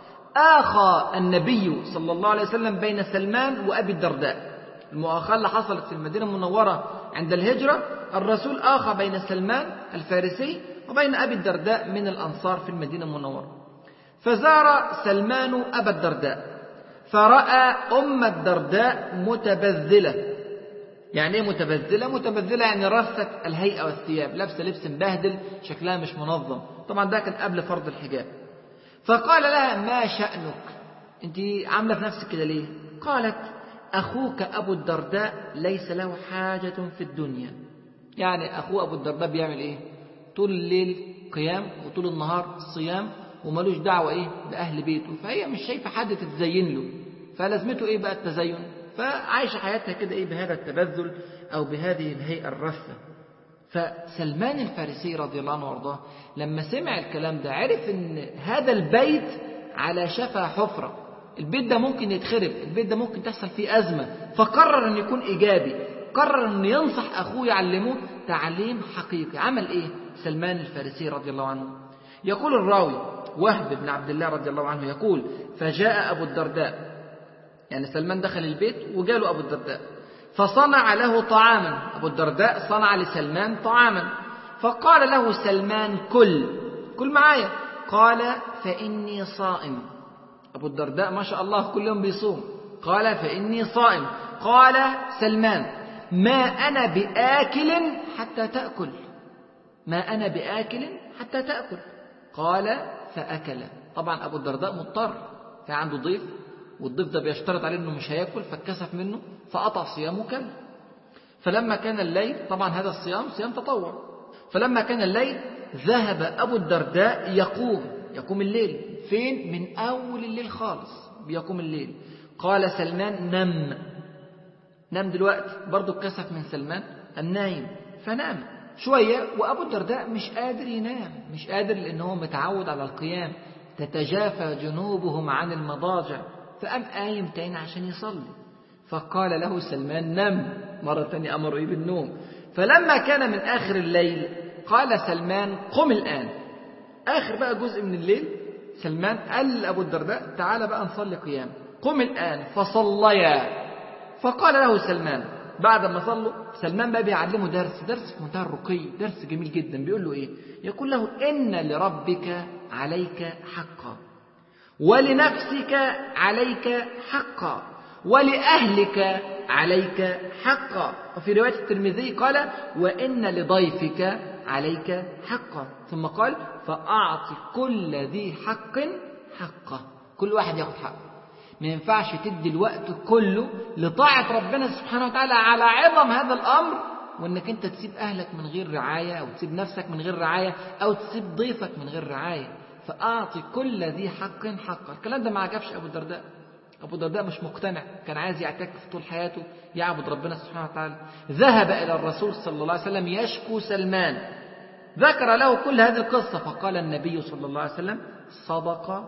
[SPEAKER 1] آخى النبي صلى الله عليه وسلم بين سلمان وأبي الدرداء. المؤاخاة اللي حصلت في المدينة المنورة عند الهجرة، الرسول آخى بين سلمان الفارسي وبين أبي الدرداء من الأنصار في المدينة المنورة. فزار سلمان أبا الدرداء فرأى أم الدرداء متبذلة. يعني ايه متبذلة؟ متبذلة يعني رثت الهيئة والثياب، لابسة لبس مبهدل، شكلها مش منظم، طبعا ده كان قبل فرض الحجاب. فقال لها ما شأنك؟ انت عاملة في نفسك كده ليه؟ قالت أخوك أبو الدرداء ليس له حاجة في الدنيا. يعني أخوه أبو الدرداء بيعمل إيه؟ طول الليل قيام وطول النهار صيام وملوش دعوة بأهل بيته، فهي مش شايفة حد تتزين له، فلازمته إيه بقى التزين؟ فعايشة حياتها كده بهذا التبذل أو بهذه الهيئة الرثة. فسلمان الفارسي رضي الله عنه وارضاه لما سمع الكلام ده عرف ان هذا البيت على شفا حفرة، البيت ده ممكن يتخرب، البيت ده ممكن تحصل فيه أزمة، فقرر ان يكون إيجابي، قرر ان ينصح أخوه يعلمه تعليم حقيقي. عمل إيه سلمان الفارسي رضي الله عنه؟ يقول الراوي وهب بن عبد الله رضي الله عنه يقول فجاء أبو الدرداء، يعني سلمان دخل البيت وجاله أبو الدرداء فصنع له طعاما. أبو الدرداء صنع لسلمان طعاما، فقال له سلمان كل معايا. قال فإني صائم. أبو الدرداء ما شاء الله كل يوم بيصوم، قال فإني صائم. قال سلمان ما أنا بآكل حتى تأكل، ما أنا بآكل حتى تأكل. قال فأكل. طبعا أبو الدرداء مضطر، كان عنده ضيف والضيف ده بيشترط عليه أنه مش هيأكل، فاتكسف منه فقطع صيامه وكل. فلما كان الليل، طبعا هذا الصيام صيام تطوع، فلما كان الليل ذهب أبو الدرداء يقوم الليل. فين؟ من أول الليل خالص بيقوم الليل. قال سلمان نم دلوقتي، برضو اتكسف من سلمان النايم فنام شوية. وأبو الدرداء مش قادر ينام، مش قادر لأنه متعود على القيام، تتجافى جنوبهم عن المضاجع، فقام قايم تاني عشان يصلي. فقال له سلمان نم مرة تانية، أمر إيه بالنوم. فلما كان من آخر الليل قال سلمان قم الآن. آخر بقى جزء من الليل سلمان قال لأبو الدرداء تعال بقى نصلي قيام، قم الآن. فصليا. فقال له سلمان بعد ما صلوا، سلمان بقى بيعلمه درس في منتهى الرقي، درس جميل جدا. بيقول له إيه؟ يقول له إن لربك عليك حقا، ولنفسك عليك حقا، ولأهلك عليك حقا. وفي رواية الترمذي قال وإن لضيفك عليك حقا. ثم قال فأعط كل ذي حق حقه. كل واحد ياخد حقه. ما ينفعش تدي الوقت كله لطاعة ربنا سبحانه وتعالى على عظم هذا الأمر، وإنك أنت تسيب أهلك من غير رعاية، أو تسيب نفسك من غير رعاية، أو تسيب ضيفك من غير رعاية. فأعطي كل ذي حق حقه. الكلام ده ما عجبش أبو الدرداء. أبو الدرداء مش مقتنع، كان عايز يعتكف طول حياته يعبد ربنا سبحانه وتعالى. ذهب إلى الرسول صلى الله عليه وسلم يشكو سلمان، ذكر له كل هذه القصة، فقال النبي صلى الله عليه وسلم صدق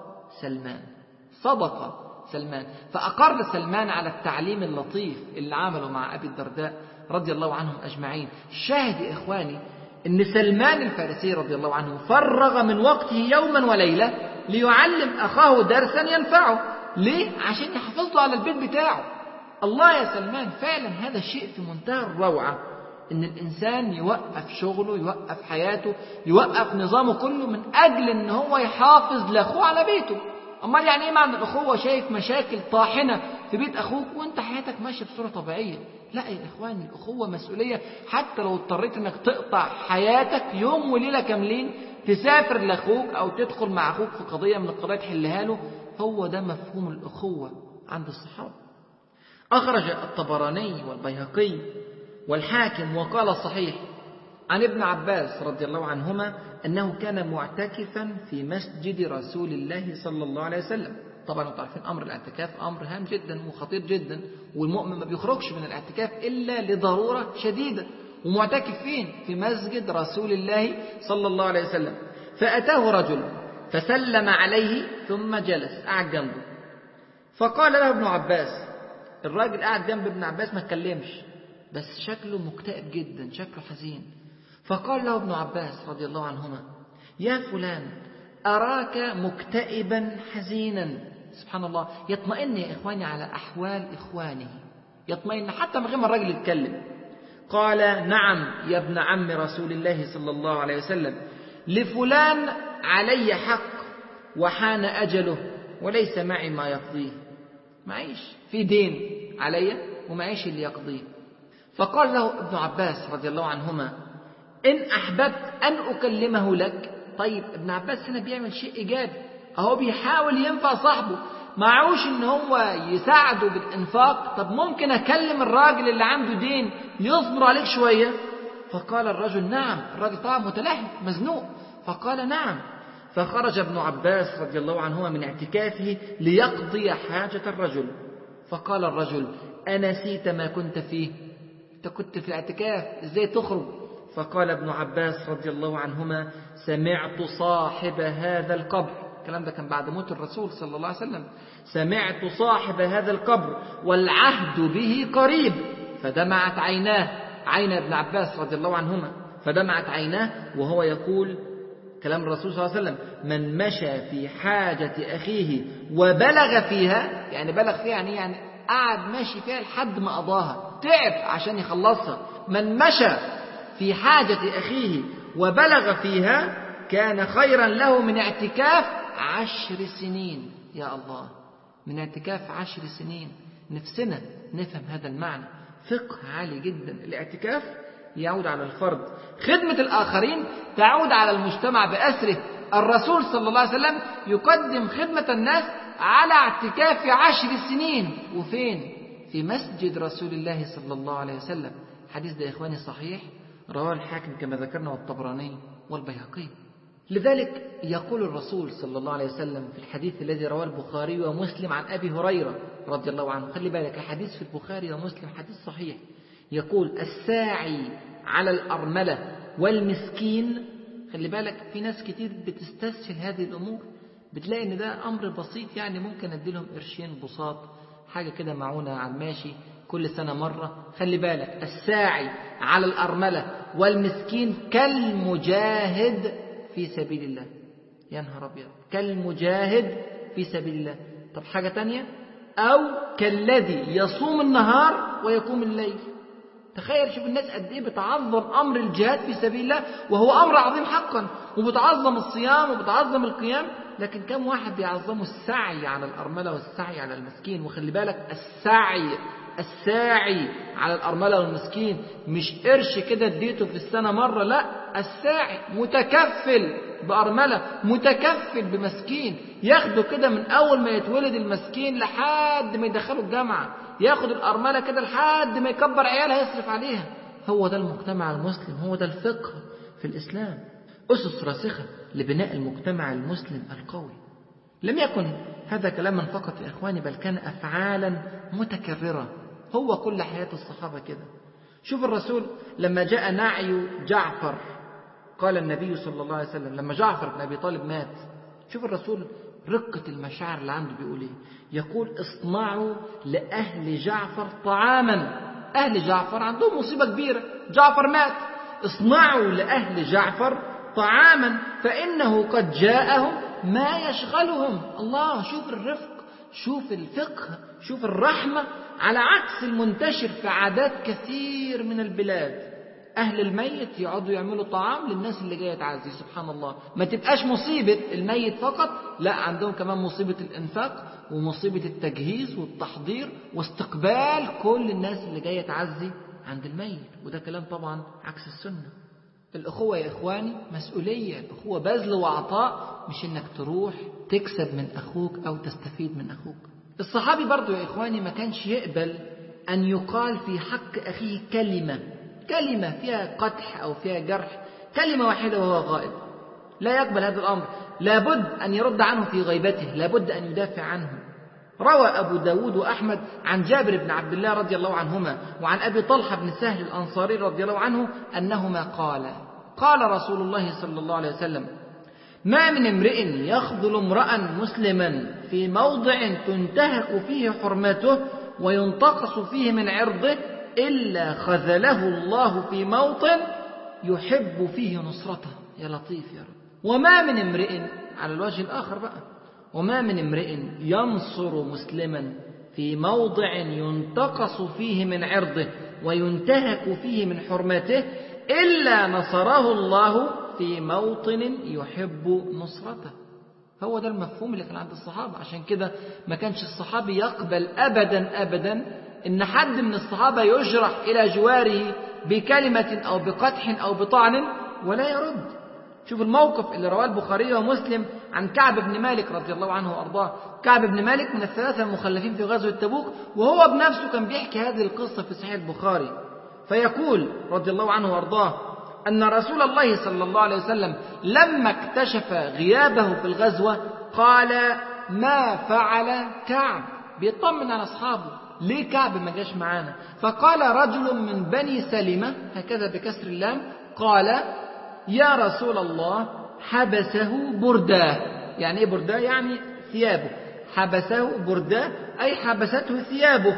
[SPEAKER 1] سلمان. فأقر سلمان على التعليم اللطيف اللي عمله مع أبي الدرداء رضي الله عنهم أجمعين. الشاهد يا إخواني أن سلمان الفارسي رضي الله عنه فرغ من وقته يوما وليلة ليعلم أخاه درسا ينفعه. ليه؟ عشان يحافظ له على البيت بتاعه. الله يا سلمان، فعلا هذا شيء في منتهى الروعة، ان الانسان يوقف شغله، يوقف حياته، يوقف نظامه كله من اجل ان هو يحافظ لاخوه على بيته. امال يعني ايه معنى الاخوه؟ شايف مشاكل طاحنه في بيت اخوك وانت حياتك ماشيه بصوره طبيعيه. لا يا اخواني، الاخوه مسؤوليه. حتى لو اضطريت انك تقطع حياتك يوم وليله كاملين تسافر لاخوك او تدخل مع اخوك في قضيه من القضايا تحلها له، هو ده مفهوم الاخوه عند الصحابه. أخرج الطبراني والبيهقي والحاكم وقال صحيح عن ابن عباس رضي الله عنهما أنه كان معتكفا في مسجد رسول الله صلى الله عليه وسلم. طبعا انتم عارفين أمر الاعتكاف أمر هام جدا وخطير جدا، والمؤمن ما بيخرجش من الاعتكاف إلا لضرورة شديدة. ومعتكف فين؟ في مسجد رسول الله صلى الله عليه وسلم. فأتاه رجل فسلم عليه ثم جلس، قعد جنبه. فقال له ابن عباس، الراجل قاعد جنب ابن عباس ما اتكلمش، بس شكله مكتئب جدا، شكله حزين. فقال له ابن عباس رضي الله عنهما يا فلان أراك مكتئبا حزينا. سبحان الله، يطمئن يا إخواني على أحوال إخوانه، يطمئن حتى من غير ما الراجل يتكلم. قال نعم يا ابن عم رسول الله صلى الله عليه وسلم، لفلان علي حق وحان أجله وليس معي ما يقضيه. معيش، في دين علي ومعيش اللي يقضيه. فقال له ابن عباس رضي الله عنهما إن أحببت أن أكلمه لك. طيب ابن عباس هنا بيعمل شيء إيجابي، أهو بيحاول ينفع صاحبه، معوش إن هو يساعده بالإنفاق. طب ممكن أكلم الراجل اللي عنده دين يصبر عليك شوية؟ فقال الرجل نعم. الراجل طبعا متلهف مزنوق، فقال نعم. فخرج ابن عباس رضي الله عنهما من اعتكافه ليقضي حاجة الرجل. فقال الرجل أنسيت ما كنت فيه؟ أنت كنت في الاعتكاف، إزاي تخرج؟ فقال ابن عباس رضي الله عنهما سمعت صاحب هذا القبر. الكلام ده كان بعد موت الرسول صلى الله عليه وسلم. سمعت صاحب هذا القبر والعهد به قريب. فدمعت عيناه، عين ابن عباس رضي الله عنهما، فدمعت عيناه وهو يقول كلام الرسول صلى الله عليه وسلم من مشى في حاجة أخيه وبلغ فيها، يعني بلغ فيها يعني قعد ماشي فيها لحد ما قضاها، تعب عشان يخلصها. من مشى في حاجة أخيه وبلغ فيها كان خيرا له من اعتكاف 10 سنين. يا الله، من اعتكاف 10 سنين. نفسنا نفهم هذا المعنى، فقه عالي جدا. الاعتكاف يعود على الفرد. خدمة الآخرين تعود على المجتمع بأسره. الرسول صلى الله عليه وسلم يقدم خدمة الناس على اعتكاف 10 سنين. وفين؟ في مسجد رسول الله صلى الله عليه وسلم. حديث ده يا إخواني صحيح، رواه الحاكم كما ذكرنا والطبراني والبيهقي. لذلك يقول الرسول صلى الله عليه وسلم في الحديث الذي رواه البخاري ومسلم عن أبي هريرة رضي الله عنه، خلي بالك الحديث في البخاري ومسلم حديث صحيح، يقول: الساعي على الأرملة والمسكين. خلي بالك في ناس كتير بتستسهل هذه الأمور، بتلاقي إن ده أمر بسيط، يعني ممكن أديلهم قرشين بساط، حاجة كده معونة على الماشي كل سنة مرة. خلي بالك الساعي على الأرملة والمسكين كالمجاهد في سبيل الله. يا نهار أبيض، كالمجاهد في سبيل الله. طب حاجة تانية، أو كالذي يصوم النهار ويقوم الليل. تخيل، شوف الناس قد إيه بتعظم أمر الجهاد في سبيل الله، وهو أمر عظيم حقا، وبتعظم الصيام وبتعظم القيام، لكن كم واحد بيعظموا السعي على الأرملة والسعي على المسكين. وخلي بالك الساعي على الأرملة والمسكين مش قرش كده اديته في السنة مرة، لا، الساعي متكفل بأرملة، متكفل بمسكين، ياخده كده من أول ما يتولد المسكين لحد ما يدخله الجامعة، ياخد الأرملة كده لحد ما يكبر عيالها يصرف عليها. هو ده المجتمع المسلم، هو ده الفقه في الإسلام، أسس راسخة لبناء المجتمع المسلم القوي. لم يكن هذا كلاما فقط يا إخواني، بل كان أفعالا متكررة، هو كل حياة الصحابة كده. شوف الرسول لما جاء نعي جعفر، قال النبي صلى الله عليه وسلم لما جعفر بن أبي طالب مات، شوف الرسول رقة المشاعر اللي عنده بيقول إيه؟ يقول: اصنعوا لأهل جعفر طعاما. أهل جعفر عندهم مصيبة كبيرة، جعفر مات، اصنعوا لأهل جعفر طعاما فإنه قد جاءهم ما يشغلهم. الله، شوف الرفق، شوف الفقه، شوف الرحمة، على عكس المنتشر في عادات كثير من البلاد. أهل الميت يقعدوا يعملوا طعام للناس اللي جاية تعزي، سبحان الله، ما تبقاش مصيبة الميت فقط، لا، عندهم كمان مصيبة الإنفاق ومصيبة التجهيز والتحضير واستقبال كل الناس اللي جاية تعزي عند الميت. وده كلام طبعا عكس السنة. الأخوة يا إخواني مسؤولية، الأخوة بذل وعطاء، مش إنك تروح تكسب من أخوك أو تستفيد من أخوك. الصحابي برضو يا إخواني ما كانش يقبل أن يقال في حق أخيه كلمة فيها قدح أو فيها جرح، كلمة واحدة وهو غائب، لا يقبل هذا الأمر، لابد أن يرد عنه في غيبته، لابد أن يدافع عنه. روى أبو داود وأحمد عن جابر بن عبد الله رضي الله عنهما وعن أبي طلحة بن سهل الأنصاري رضي الله عنه أنهما قال رسول الله صلى الله عليه وسلم: ما من امرئ يخذل امرأ مسلما في موضع تنتهك فيه حرمته وينتقص فيه من عرضه إلا خذله الله في موطن يحب فيه نصرته. يا لطيف يا رب. وما من امرئ، على الوجه الآخر بقى، وما من امرئ ينصر مسلما في موضع ينتقص فيه من عرضه وينتهك فيه من حرمته إلا نصره الله في موطن يحب نصرته. هو ده المفهوم اللي كان عند الصحابة. عشان كده ما كانش الصحابي يقبل أبدا إن حد من الصحابة يجرح إلى جواره بكلمة أو بقدح أو بطعن ولا يرد. شوف الموقف اللي رواه البخاري ومسلم عن كعب بن مالك رضي الله عنه وأرضاه. كعب بن مالك من الثلاثة المخلفين في غزوة تبوك، وهو بنفسه كان بيحكي هذه القصة في صحيح البخاري، فيقول رضي الله عنه وأرضاه أن رسول الله صلى الله عليه وسلم لما اكتشف غيابه في الغزوة قال: ما فعل كعب؟ بيطمن على أصحابه، ليه كعب ما جاش معانا؟ فقال رجل من بني سلمة، هكذا بكسر اللام، قال: يا رسول الله حبسه برداه. يعني ايه برداه؟ يعني ثيابه. حبسه برداه أي حبسته ثيابه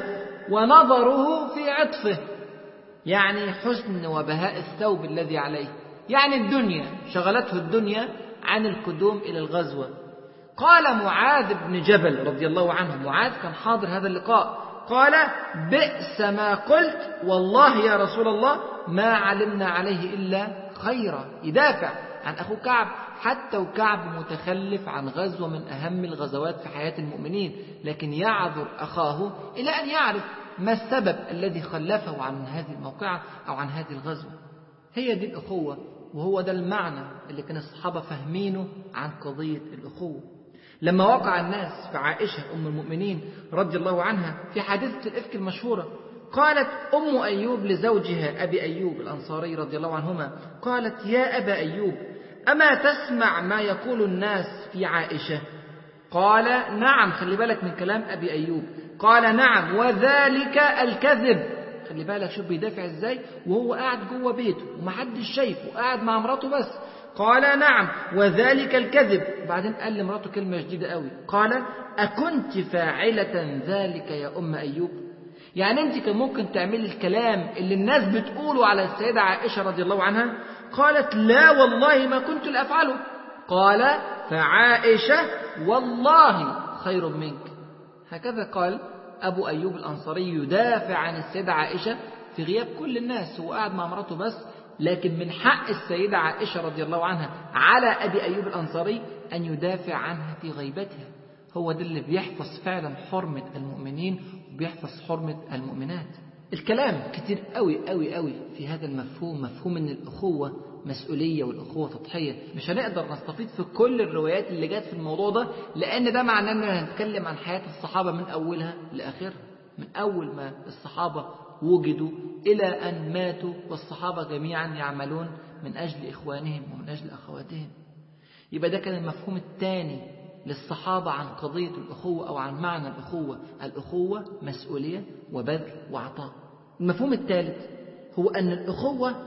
[SPEAKER 1] ونظره في عطفه، يعني حسن وبهاء الثوب الذي عليه، يعني الدنيا شغلته الدنيا عن القدوم إلى الغزوة. قال معاذ بن جبل رضي الله عنه، معاذ كان حاضر هذا اللقاء، قال: بئس ما قلت والله يا رسول الله ما علمنا عليه إلا خيرا. يدافع عن أخوه كعب، حتى وكعب متخلف عن غزوة من أهم الغزوات في حياة المؤمنين، لكن يعذر أخاه إلى أن يعرف ما السبب الذي خلفه عن هذه الموقعة أو عن هذه الغزوة. هي دي الأخوة، وهو ده المعنى اللي كان الصحابة فاهمينه عن قضية الأخوة. لما وقع الناس في عائشة أم المؤمنين رضي الله عنها في حادثة الإفك المشهورة، قالت أم أيوب لزوجها أبي أيوب الأنصاري رضي الله عنهما، قالت يا أبا أيوب أما تسمع ما يقول الناس في عائشة؟ قال نعم. خلي بالك من كلام أبي أيوب. قال نعم وذلك الكذب. خلي بالك شوف بيدافع ازاي وهو قاعد جوه بيته ومحدش شايفه، قاعد مع مراته بس. قال نعم وذلك الكذب. وبعدين قال لمراته كلمة شديدة قوي، قال أكنت فاعلة ذلك يا أم أيوب؟ يعني أنت كان ممكن تعملي الكلام اللي الناس بتقوله على السيدة عائشة رضي الله عنها؟ قالت لا والله ما كنت لأفعله. قال فعائشة والله خير منك. هكذا قال أبو أيوب الأنصاري يدافع عن السيدة عائشة في غياب كل الناس، هو قاعد مع مراته بس، لكن من حق السيدة عائشة رضي الله عنها على أبي أيوب الأنصاري أن يدافع عنها في غيبتها. هو ده اللي بيحفظ فعلا حرمة المؤمنين وبيحفظ حرمة المؤمنات. الكلام كتير قوي قوي قوي في هذا المفهوم، مفهوم أن الأخوة مسؤولية والأخوة تضحية. مش هنقدر نستفيد في كل الروايات اللي جات في الموضوع ده، لأن ده معناه أننا هنتكلم عن حياة الصحابة من أولها لآخرها، من أول ما الصحابة وجدوا إلى أن ماتوا، والصحابة جميعا يعملون من أجل إخوانهم ومن أجل أخواتهم. يبقى ده كان المفهوم الثاني للصحابة عن قضية الأخوة أو عن معنى الأخوة. الأخوة مسؤولية وبذل وعطاء. المفهوم الثالث هو أن الأخوة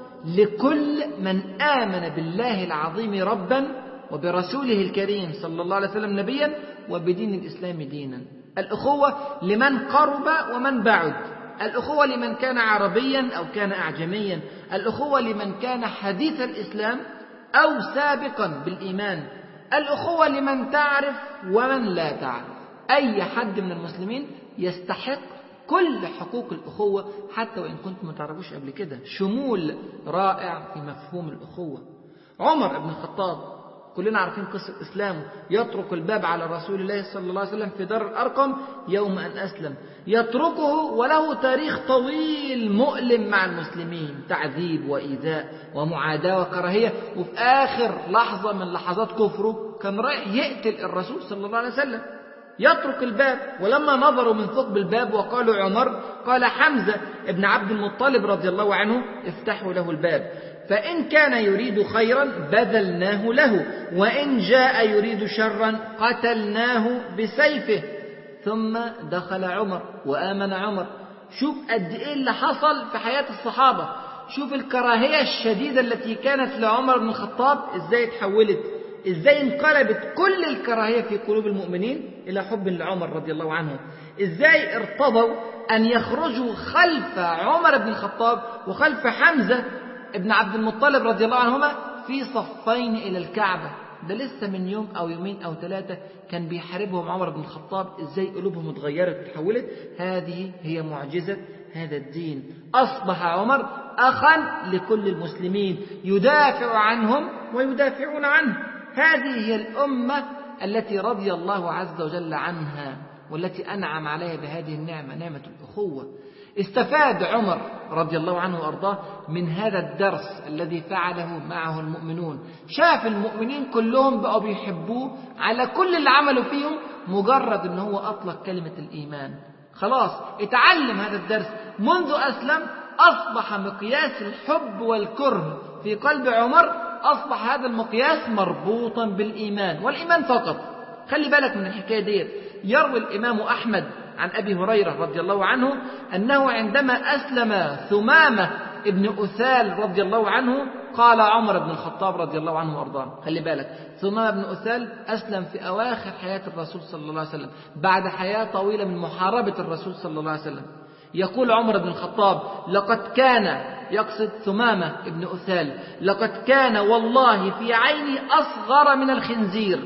[SPEAKER 1] لكل من آمن بالله العظيم ربا وبرسوله الكريم صلى الله عليه وسلم نبيا وبدين الإسلام دينا. الأخوة لمن قرب ومن بعد، الأخوة لمن كان عربيا أو كان أعجميا، الأخوة لمن كان حديث الإسلام أو سابقا بالإيمان، الأخوة لمن تعرف ومن لا تعرف. أي حد من المسلمين يستحق كل حقوق الأخوة حتى وإن كنت ما تعرفوش قبل كده. شمول رائع في مفهوم الأخوة. عمر بن الخطاب كلنا عارفين قصة إسلامه، يترك الباب على رسول الله صلى الله عليه وسلم في دار الأرقم يوم أن أسلم، يتركه وله تاريخ طويل مؤلم مع المسلمين، تعذيب وإيذاء ومعاداة وكراهية، وفي آخر لحظة من لحظات كفره كان رايح يقتل الرسول صلى الله عليه وسلم. يترك الباب، ولما نظروا من ثقب الباب وقالوا عمر، قال حمزة ابن عبد المطلب رضي الله عنه افتحوا له الباب، فإن كان يريد خيرا بذلناه له، وإن جاء يريد شرا قتلناه بسيفه. ثم دخل عمر وآمن عمر. شوف قد إيه اللي حصل في حياة الصحابة، شوف الكراهية الشديدة التي كانت لعمر بن الخطاب إزاي اتحولت، إزاي انقلبت كل الكراهية في قلوب المؤمنين إلى حب لعمر رضي الله عنه، إزاي ارتضوا أن يخرجوا خلف عمر بن الخطاب وخلف حمزة ابن عبد المطلب رضي الله عنهما في صفين إلى الكعبة. ده لسه من يوم أو يومين أو 3 كان بيحاربهم عمر بن الخطاب، إزاي قلوبهم اتغيرت وتحولت. هذه هي معجزة هذا الدين. أصبح عمر أخا لكل المسلمين، يدافع عنهم ويدافعون عنه. هذه هي الأمة التي رضي الله عز وجل عنها والتي أنعم عليها بهذه النعمة، نعمة الأخوة. استفاد عمر رضي الله عنه وأرضاه من هذا الدرس الذي فعله معه المؤمنون. شاف المؤمنين كلهم بقوا بيحبوه على كل اللي عملوا فيهم، مجرد أنه هو أطلق كلمة الإيمان. خلاص اتعلم هذا الدرس منذ أسلم، أصبح مقياس الحب والكره في قلب عمر، أصبح هذا المقياس مربوطا بالإيمان والإيمان فقط. خلي بالك من الحكاية دي. يروي الإمام أحمد عن أبي هريرة رضي الله عنه أنه عندما أسلم ثمامة ابن أثال رضي الله عنه، قال عمر بن الخطاب رضي الله عنه وأرضاه، خلي بالك، ثمامة بن أثال أسلم في أواخر حياة الرسول صلى الله عليه وسلم بعد حياة طويلة من محاربة الرسول صلى الله عليه وسلم. يقول عمر بن الخطاب لقد كان، يقصد ثمامة ابن أثال، لقد كان والله في عيني أصغر من الخنزير،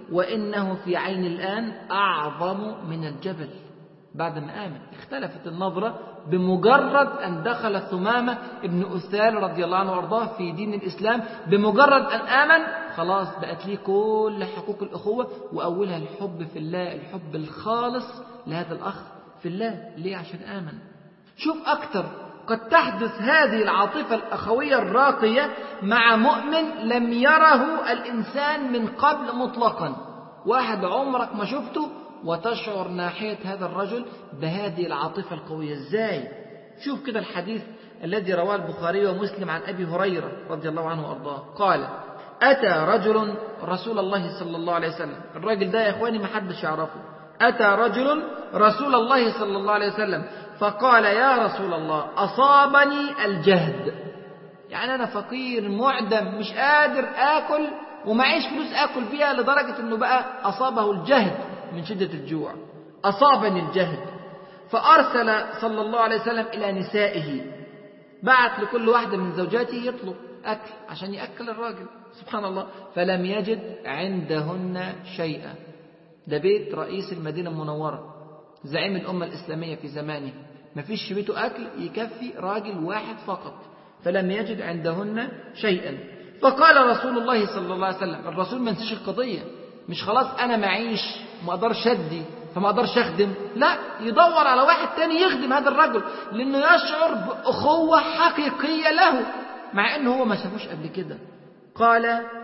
[SPEAKER 1] وإنه في عين الآن أعظم من الجبل. بعد ما آمن اختلفت النظرة بمجرد أن دخل ثمامة ابن أثال رضي الله عنه وارضاه في دين الإسلام. بمجرد أن آمن خلاص بقت ليه كل حقوق الأخوة، وأولها الحب في الله، الحب الخالص لهذا الأخ في الله. ليه؟ عشان آمن. شوف أكتر، قد تحدث هذه العاطفة الأخوية الراقية مع مؤمن لم يره الإنسان من قبل مطلقا، واحد عمرك ما شفته وتشعر ناحية هذا الرجل بهذه العاطفة القوية. إزاي؟ شوف كده الحديث الذي رواه البخاري ومسلم عن أبي هريرة رضي الله عنه وأرضاه قال: أتى رجل رسول الله صلى الله عليه وسلم. الراجل ده يا إخواني ما حدش يعرفه. أتى رجل رسول الله صلى الله عليه وسلم فقال: يا رسول الله، أصابني الجهد، يعني أنا فقير معدم مش قادر آكل ومعيش فلوس آكل بيها، لدرجة أنه بقى أصابه الجهد من شدة الجوع. أصابني الجهد. فأرسل صلى الله عليه وسلم إلى نسائه، بعت لكل واحدة من زوجاته يطلب أكل عشان يأكل الراجل. سبحان الله. فلم يجد عندهن شيئا. ده بيت رئيس المدينة المنورة، زعيم الأمة الإسلامية في زمانه، ما فيش بيته أكل يكفي راجل واحد فقط. فلم يجد عندهن شيئا. فقال رسول الله صلى الله عليه وسلم، الرسول ما نسيش القضية، مش خلاص أنا معيش ما أقدرش أدي فما أقدرش أخدم، لا، يدور على واحد تاني يخدم هذا الرجل، لأنه يشعر بأخوة حقيقية له مع أنه هو ما شافوش قبل كده. قال: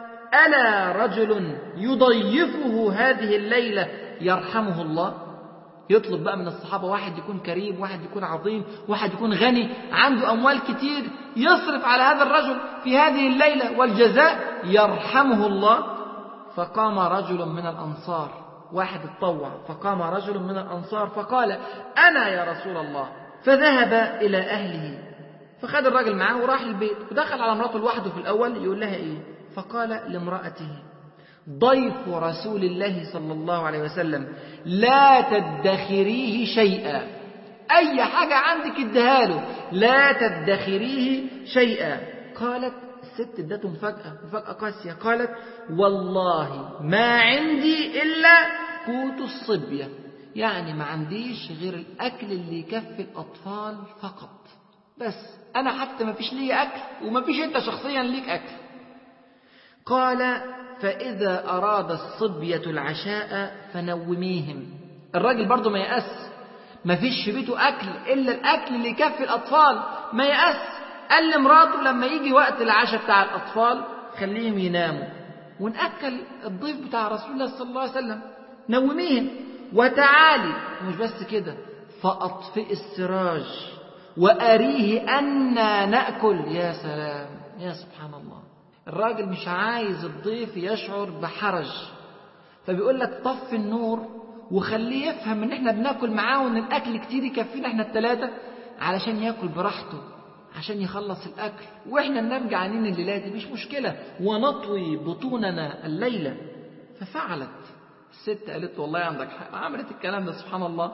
[SPEAKER 1] ألا رجل يضيفه هذه الليلة يرحمه الله؟ يطلب بقى من الصحابة واحد يكون كريم، واحد يكون عظيم، واحد يكون غني عنده أموال كتير يصرف على هذا الرجل في هذه الليلة، والجزاء يرحمه الله. فقام رجل من الأنصار، واحد اتطوع، فقام رجل من الأنصار فقال: أنا يا رسول الله. فذهب إلى أهله، فخد الراجل معاه وراح البيت، ودخل على مراته لوحده في الأول يقول لها إيه؟ فقال لامرأته: ضيف رسول الله صلى الله عليه وسلم لا تدخريه شيئا، أي حاجة عندك اديها له، لا تدخريه شيئا. قالت الست ادته مفاجأة قاسية، قالت: والله ما عندي إلا قوت الصبية، يعني ما عنديش غير الأكل اللي يكفي الأطفال فقط، بس أنا حتى ما فيش لي أكل وما فيش أنت شخصيا ليك أكل. قال: فإذا أراد الصبية العشاء فنوميهم. الراجل برضو ما يأس، ما فيش في بيته أكل إلا الأكل اللي يكفي الأطفال، ما يأس. قال لمراته لما يجي وقت العشاء بتاع الأطفال خليهم يناموا ونأكل الضيف بتاع رسول الله صلى الله عليه وسلم، نوميهم وتعالي. ومش بس كده، فأطفئ السراج وأريه أنا نأكل. يا سلام، يا سبحان الله. الراجل مش عايز الضيف يشعر بحرج، فبيقول لك طف النور وخليه يفهم ان احنا بناكل معاه وان الاكل كتير يكفينا احنا الثلاثه، علشان ياكل براحته، عشان يخلص الاكل واحنا ننام جعانين الليله دي مش مشكله، ونطوي بطوننا الليله. ففعلت الست، قالت والله عندك حق، عملت الكلام ده. سبحان الله.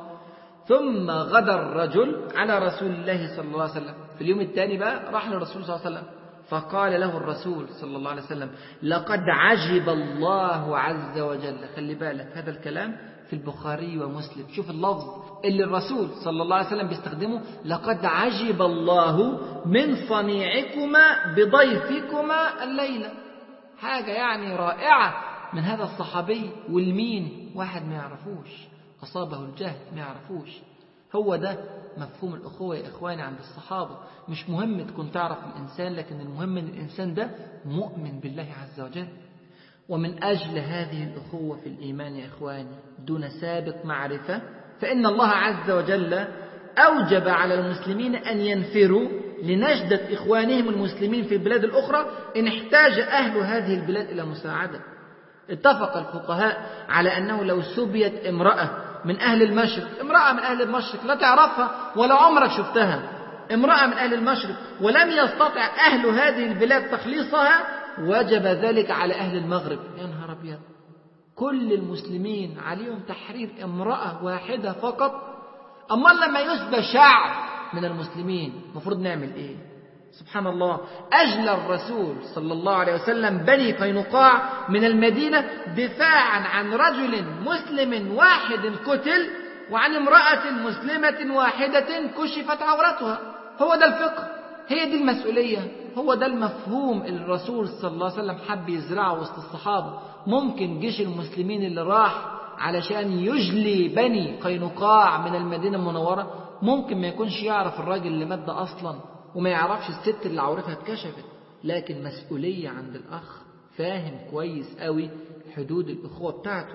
[SPEAKER 1] ثم غدا الرجل على رسول الله صلى الله عليه وسلم. في اليوم الثاني بقى راح للرسول صلى الله عليه وسلم، فقال له الرسول صلى الله عليه وسلم: لقد عجب الله عز وجل. خلي بالك هذا الكلام في البخاري ومسلم. شوف اللفظ اللي الرسول صلى الله عليه وسلم بيستخدمه: لقد عجب الله من صنيعكما بضيفكما الليلة. حاجة يعني رائعة من هذا الصحابي. والمين؟ واحد ما يعرفوش، أصابه الجهل ما يعرفوش. هو ده مفهوم الأخوة يا إخواني عند الصحابة. مش مهم تكون تعرف الإنسان، لكن المهم أن الإنسان ده مؤمن بالله عز وجل. ومن أجل هذه الأخوة في الإيمان يا إخواني دون سابق معرفة، فإن الله عز وجل أوجب على المسلمين أن ينفروا لنجدة إخوانهم المسلمين في البلاد الأخرى إن احتاج أهل هذه البلاد إلى مساعدة. اتفق الفقهاء على أنه لو سبيت امرأة من أهل المشرق، امرأة من أهل المشرق لا تعرفها ولا عمرك شفتها، امرأة من أهل المشرق، ولم يستطع أهل هذه البلاد تخليصها، وجب ذلك على أهل المغرب. يا نهار أبيض، كل المسلمين عليهم تحرير امرأة واحدة فقط. أما لما يسبى شعب من المسلمين مفروض نعمل إيه؟ سبحان الله. أجلى الرسول صلى الله عليه وسلم بني قينقاع من المدينة دفاعا عن رجل مسلم واحد قتل وعن امرأة مسلمة واحدة كشفت عورتها. هو ده الفقه، هي دي المسؤولية، هو ده المفهوم اللي الرسول صلى الله عليه وسلم حب يزرعه وسط الصحابة. ممكن جيش المسلمين اللي راح علشان يجلي بني قينقاع من المدينة المنورة، ممكن ما يكونش يعرف الراجل اللي مات ده أصلا، وما يعرفش الست اللي عورتها اتكشفت، لكن مسؤولية عند الأخ فاهم كويس قوي حدود الأخوة بتاعته.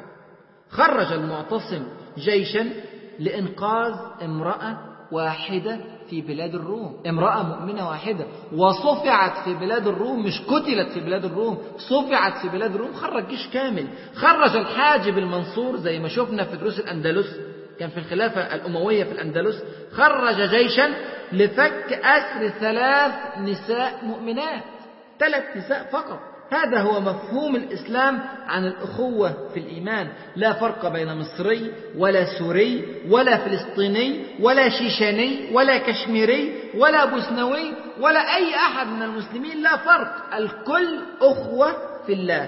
[SPEAKER 1] خرج المعتصم جيشا لإنقاذ امرأة واحدة في بلاد الروم، امرأة مؤمنة واحدة، وصفعت في بلاد الروم، مش قتلت في بلاد الروم، صفعت في بلاد الروم. خرج جيش كامل، خرج الحاجب المنصور زي ما شفنا في دروس الأندلس، كان في الخلافة الأموية في الأندلس، خرج جيشا لفك أسر 3 نساء مؤمنات، 3 نساء فقط. هذا هو مفهوم الإسلام عن الأخوة في الإيمان. لا فرق بين مصري ولا سوري ولا فلسطيني ولا شيشاني ولا كشميري ولا بوسنوي ولا أي أحد من المسلمين، لا فرق، الكل أخوة في الله،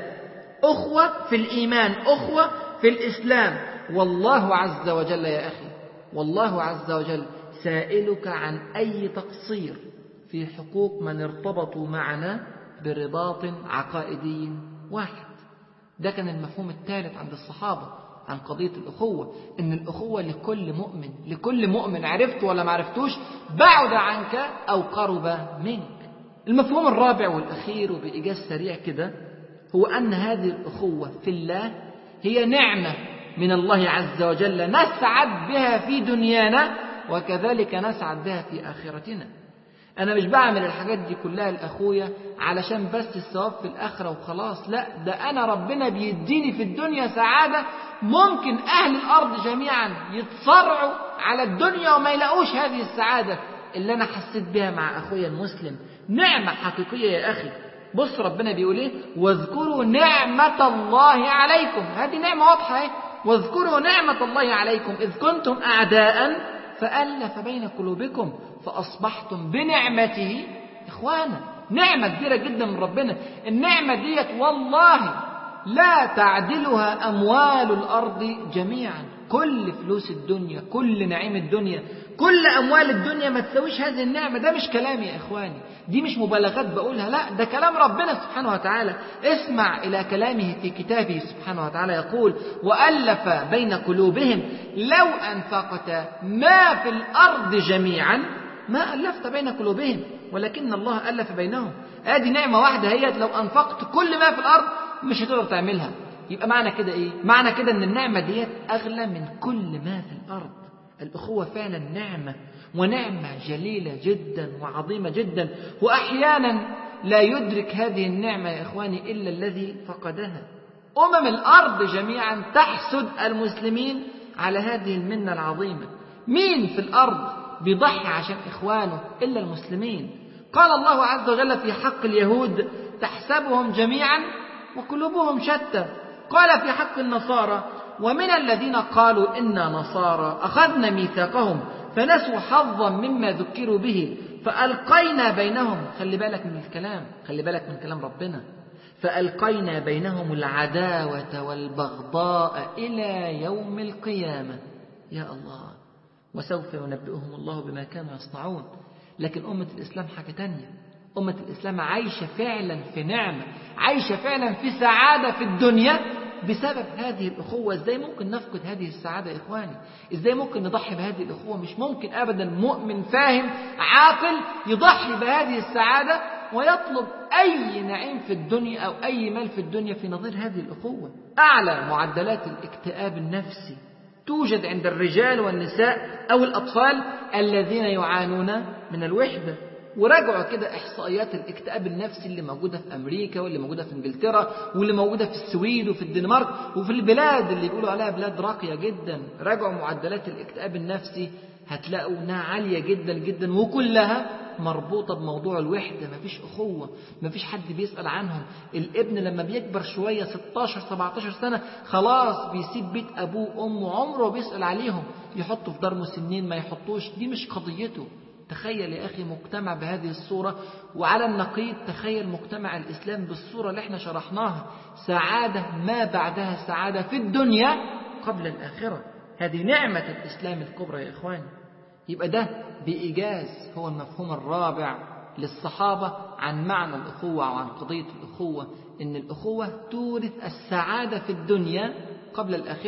[SPEAKER 1] أخوة في الإيمان، أخوة في الإسلام. والله عز وجل يا أخي، والله عز وجل سائلك عن أي تقصير في حقوق من ارتبطوا معنا برباط عقائدي واحد. ده كان المفهوم الثالث عند الصحابة عن قضية الأخوة، إن الأخوة لكل مؤمن، لكل مؤمن، عرفت ولا ما عرفتوش، بعد عنك أو قرب منك. المفهوم الرابع والأخير وبإيجاز سريع كده، هو أن هذه الأخوة في الله هي نعمة من الله عز وجل نسعد بها في دنيانا، وكذلك نسعد بها في آخرتنا. أنا مش بعمل الحاجات دي كلها لأخويا علشان بس الثواب في الآخرة وخلاص، لا، ده أنا ربنا بيديني في الدنيا سعادة ممكن أهل الأرض جميعا يتصارعوا على الدنيا وما يلاقوش هذه السعادة اللي أنا حسيت بها مع أخويا المسلم. نعمة حقيقية يا أخي. بص ربنا بيقول إيه؟ واذكروا نعمة الله عليكم، هذه نعمة واضحة إيه؟ واذكروا نعمة الله عليكم إذ كنتم أعداء فألف بين قلوبكم فأصبحتم بنعمته إخوانا. نعمة كبيرة جدا من ربنا. النعمة ديت والله لا تعدلها أموال الأرض جميعا. كل فلوس الدنيا، كل نعيم الدنيا، كل أموال الدنيا ما تسويش هذه النعمة. ده مش كلامي يا إخواني، دي مش مبالغات بقولها، لا، ده كلام ربنا سبحانه وتعالى. اسمع إلى كلامه في كتابه سبحانه وتعالى، يقول وألف بين قلوبهم لو أنفقت ما في الأرض جميعا ما ألفت بين قلوبهم ولكن الله ألف بينهم. هذه نعمة واحدة هي، لو أنفقت كل ما في الأرض مش هتقدر تعملها. يبقى معنى كده إيه؟ معنى كده أن النعمة ديت أغلى من كل ما في الأرض. الأخوة فعلا نعمة، ونعمة جليلة جدا وعظيمة جدا، وأحيانا لا يدرك هذه النعمة يا إخواني إلا الذي فقدها. الأرض جميعا تحسد المسلمين على هذه المنة العظيمة. مين في الأرض بيضحي عشان إخوانه إلا المسلمين؟ قال الله عز وجل في حق اليهود تحسبهم جميعا وقلوبهم شتى. قال في حق النصارى ومن الذين قالوا إنا نصارى أخذنا ميثاقهم فنسوا حظا مما ذكروا به فألقينا بينهم، خلي بالك من الكلام، خلي بالك من كلام ربنا، فألقينا بينهم العداوة والبغضاء إلى يوم القيامة. يا الله، وسوف ينبئهم الله بما كانوا يصنعون. لكن أمة الإسلام حاجة تانية. أمة الإسلام عايشة فعلا في نعمة، عايشة فعلا في سعادة في الدنيا بسبب هذه الأخوة. إزاي ممكن نفقد هذه السعادة يا إخواني؟ إزاي ممكن نضحي بهذه الأخوة؟ مش ممكن أبدا. مؤمن فاهم عاقل يضحي بهذه السعادة ويطلب أي نعيم في الدنيا أو أي مال في الدنيا في نظير هذه الأخوة. أعلى معدلات الاكتئاب النفسي توجد عند الرجال والنساء أو الأطفال الذين يعانون من الوحدة. وراجعوا كده إحصائيات الاكتئاب النفسي اللي موجودة في أمريكا واللي موجودة في إنجلترا واللي موجودة في السويد وفي الدنمارك وفي البلاد اللي بيقولوا عليها بلاد راقية جدا. راجعوا معدلات الاكتئاب النفسي هتلاقوا إنها عالية جدا جدا، وكلها مربوطة بموضوع الوحدة. مفيش أخوة، مفيش حد بيسأل عنهم. الابن لما بيكبر شوية 16-17 سنة خلاص بيسيب بيت أبوه وأمه، عمره بيسأل عليهم، يحطوا في دار مسنين ما يحطوش، دي مش قضيته. تخيل يا أخي مجتمع بهذه الصورة. وعلى النقيض تخيل مجتمع الإسلام بالصورة اللي احنا شرحناها، سعادة ما بعدها سعادة في الدنيا قبل الآخرة. هذه نعمة الإسلام الكبرى يا إخواني. يبقى ده بإيجاز هو المفهوم الرابع للصحابة عن معنى الأخوة وعن قضية الأخوة، إن الأخوة تورث السعادة في الدنيا قبل الآخرة.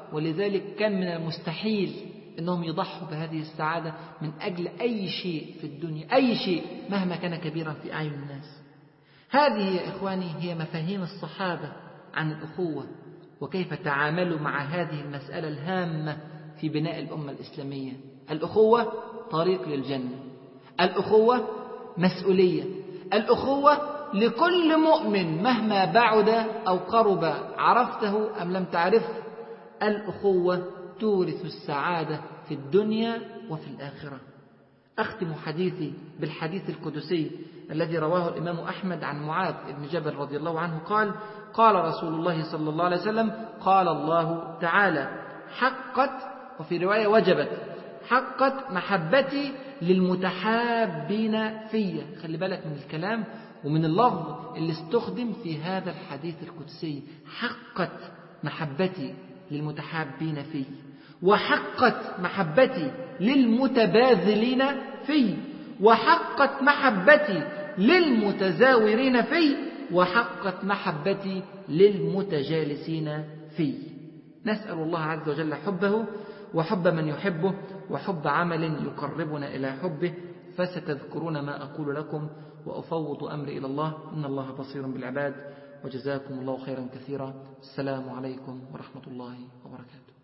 [SPEAKER 1] ولذلك كان من المستحيل أنهم يضحوا بهذه السعادة من أجل أي شيء في الدنيا، أي شيء مهما كان كبيرا في أعين الناس. هذه يا إخواني هي مفاهيم الصحابة عن الأخوة، وكيف تعاملوا مع هذه المسألة الهامة في بناء الأمة الإسلامية. الأخوة طريق للجنة، الأخوة مسؤولية، الأخوة لكل مؤمن مهما بعد أو قرب، عرفته أم لم تعرفه. الأخوة تورث السعادة في الدنيا وفي الآخرة. أختم حديثي بالحديث القدسي الذي رواه الإمام أحمد عن معاذ بن جبل رضي الله عنه قال: قال رسول الله صلى الله عليه وسلم: قال الله تعالى: حقت، وفي رواية وجبت، حقت محبتي للمتحابين في. خلي بالك من الكلام ومن اللفظ اللي استخدم في هذا الحديث القدسي. حقت محبتي للمتحابين في، وحقت محبتي للمتباذلين في، وحقت محبتي للمتزاورين في، وحقت محبتي للمتجالسين في. نسأل الله عز وجل حبه وحب من يحبه وحب عمل يقربنا إلى حبه. فستذكرون ما أقول لكم، وأفوض أمري إلى الله، إن الله بصير بالعباد. وجزاكم الله خيرا كثيرا. السلام عليكم ورحمة الله وبركاته.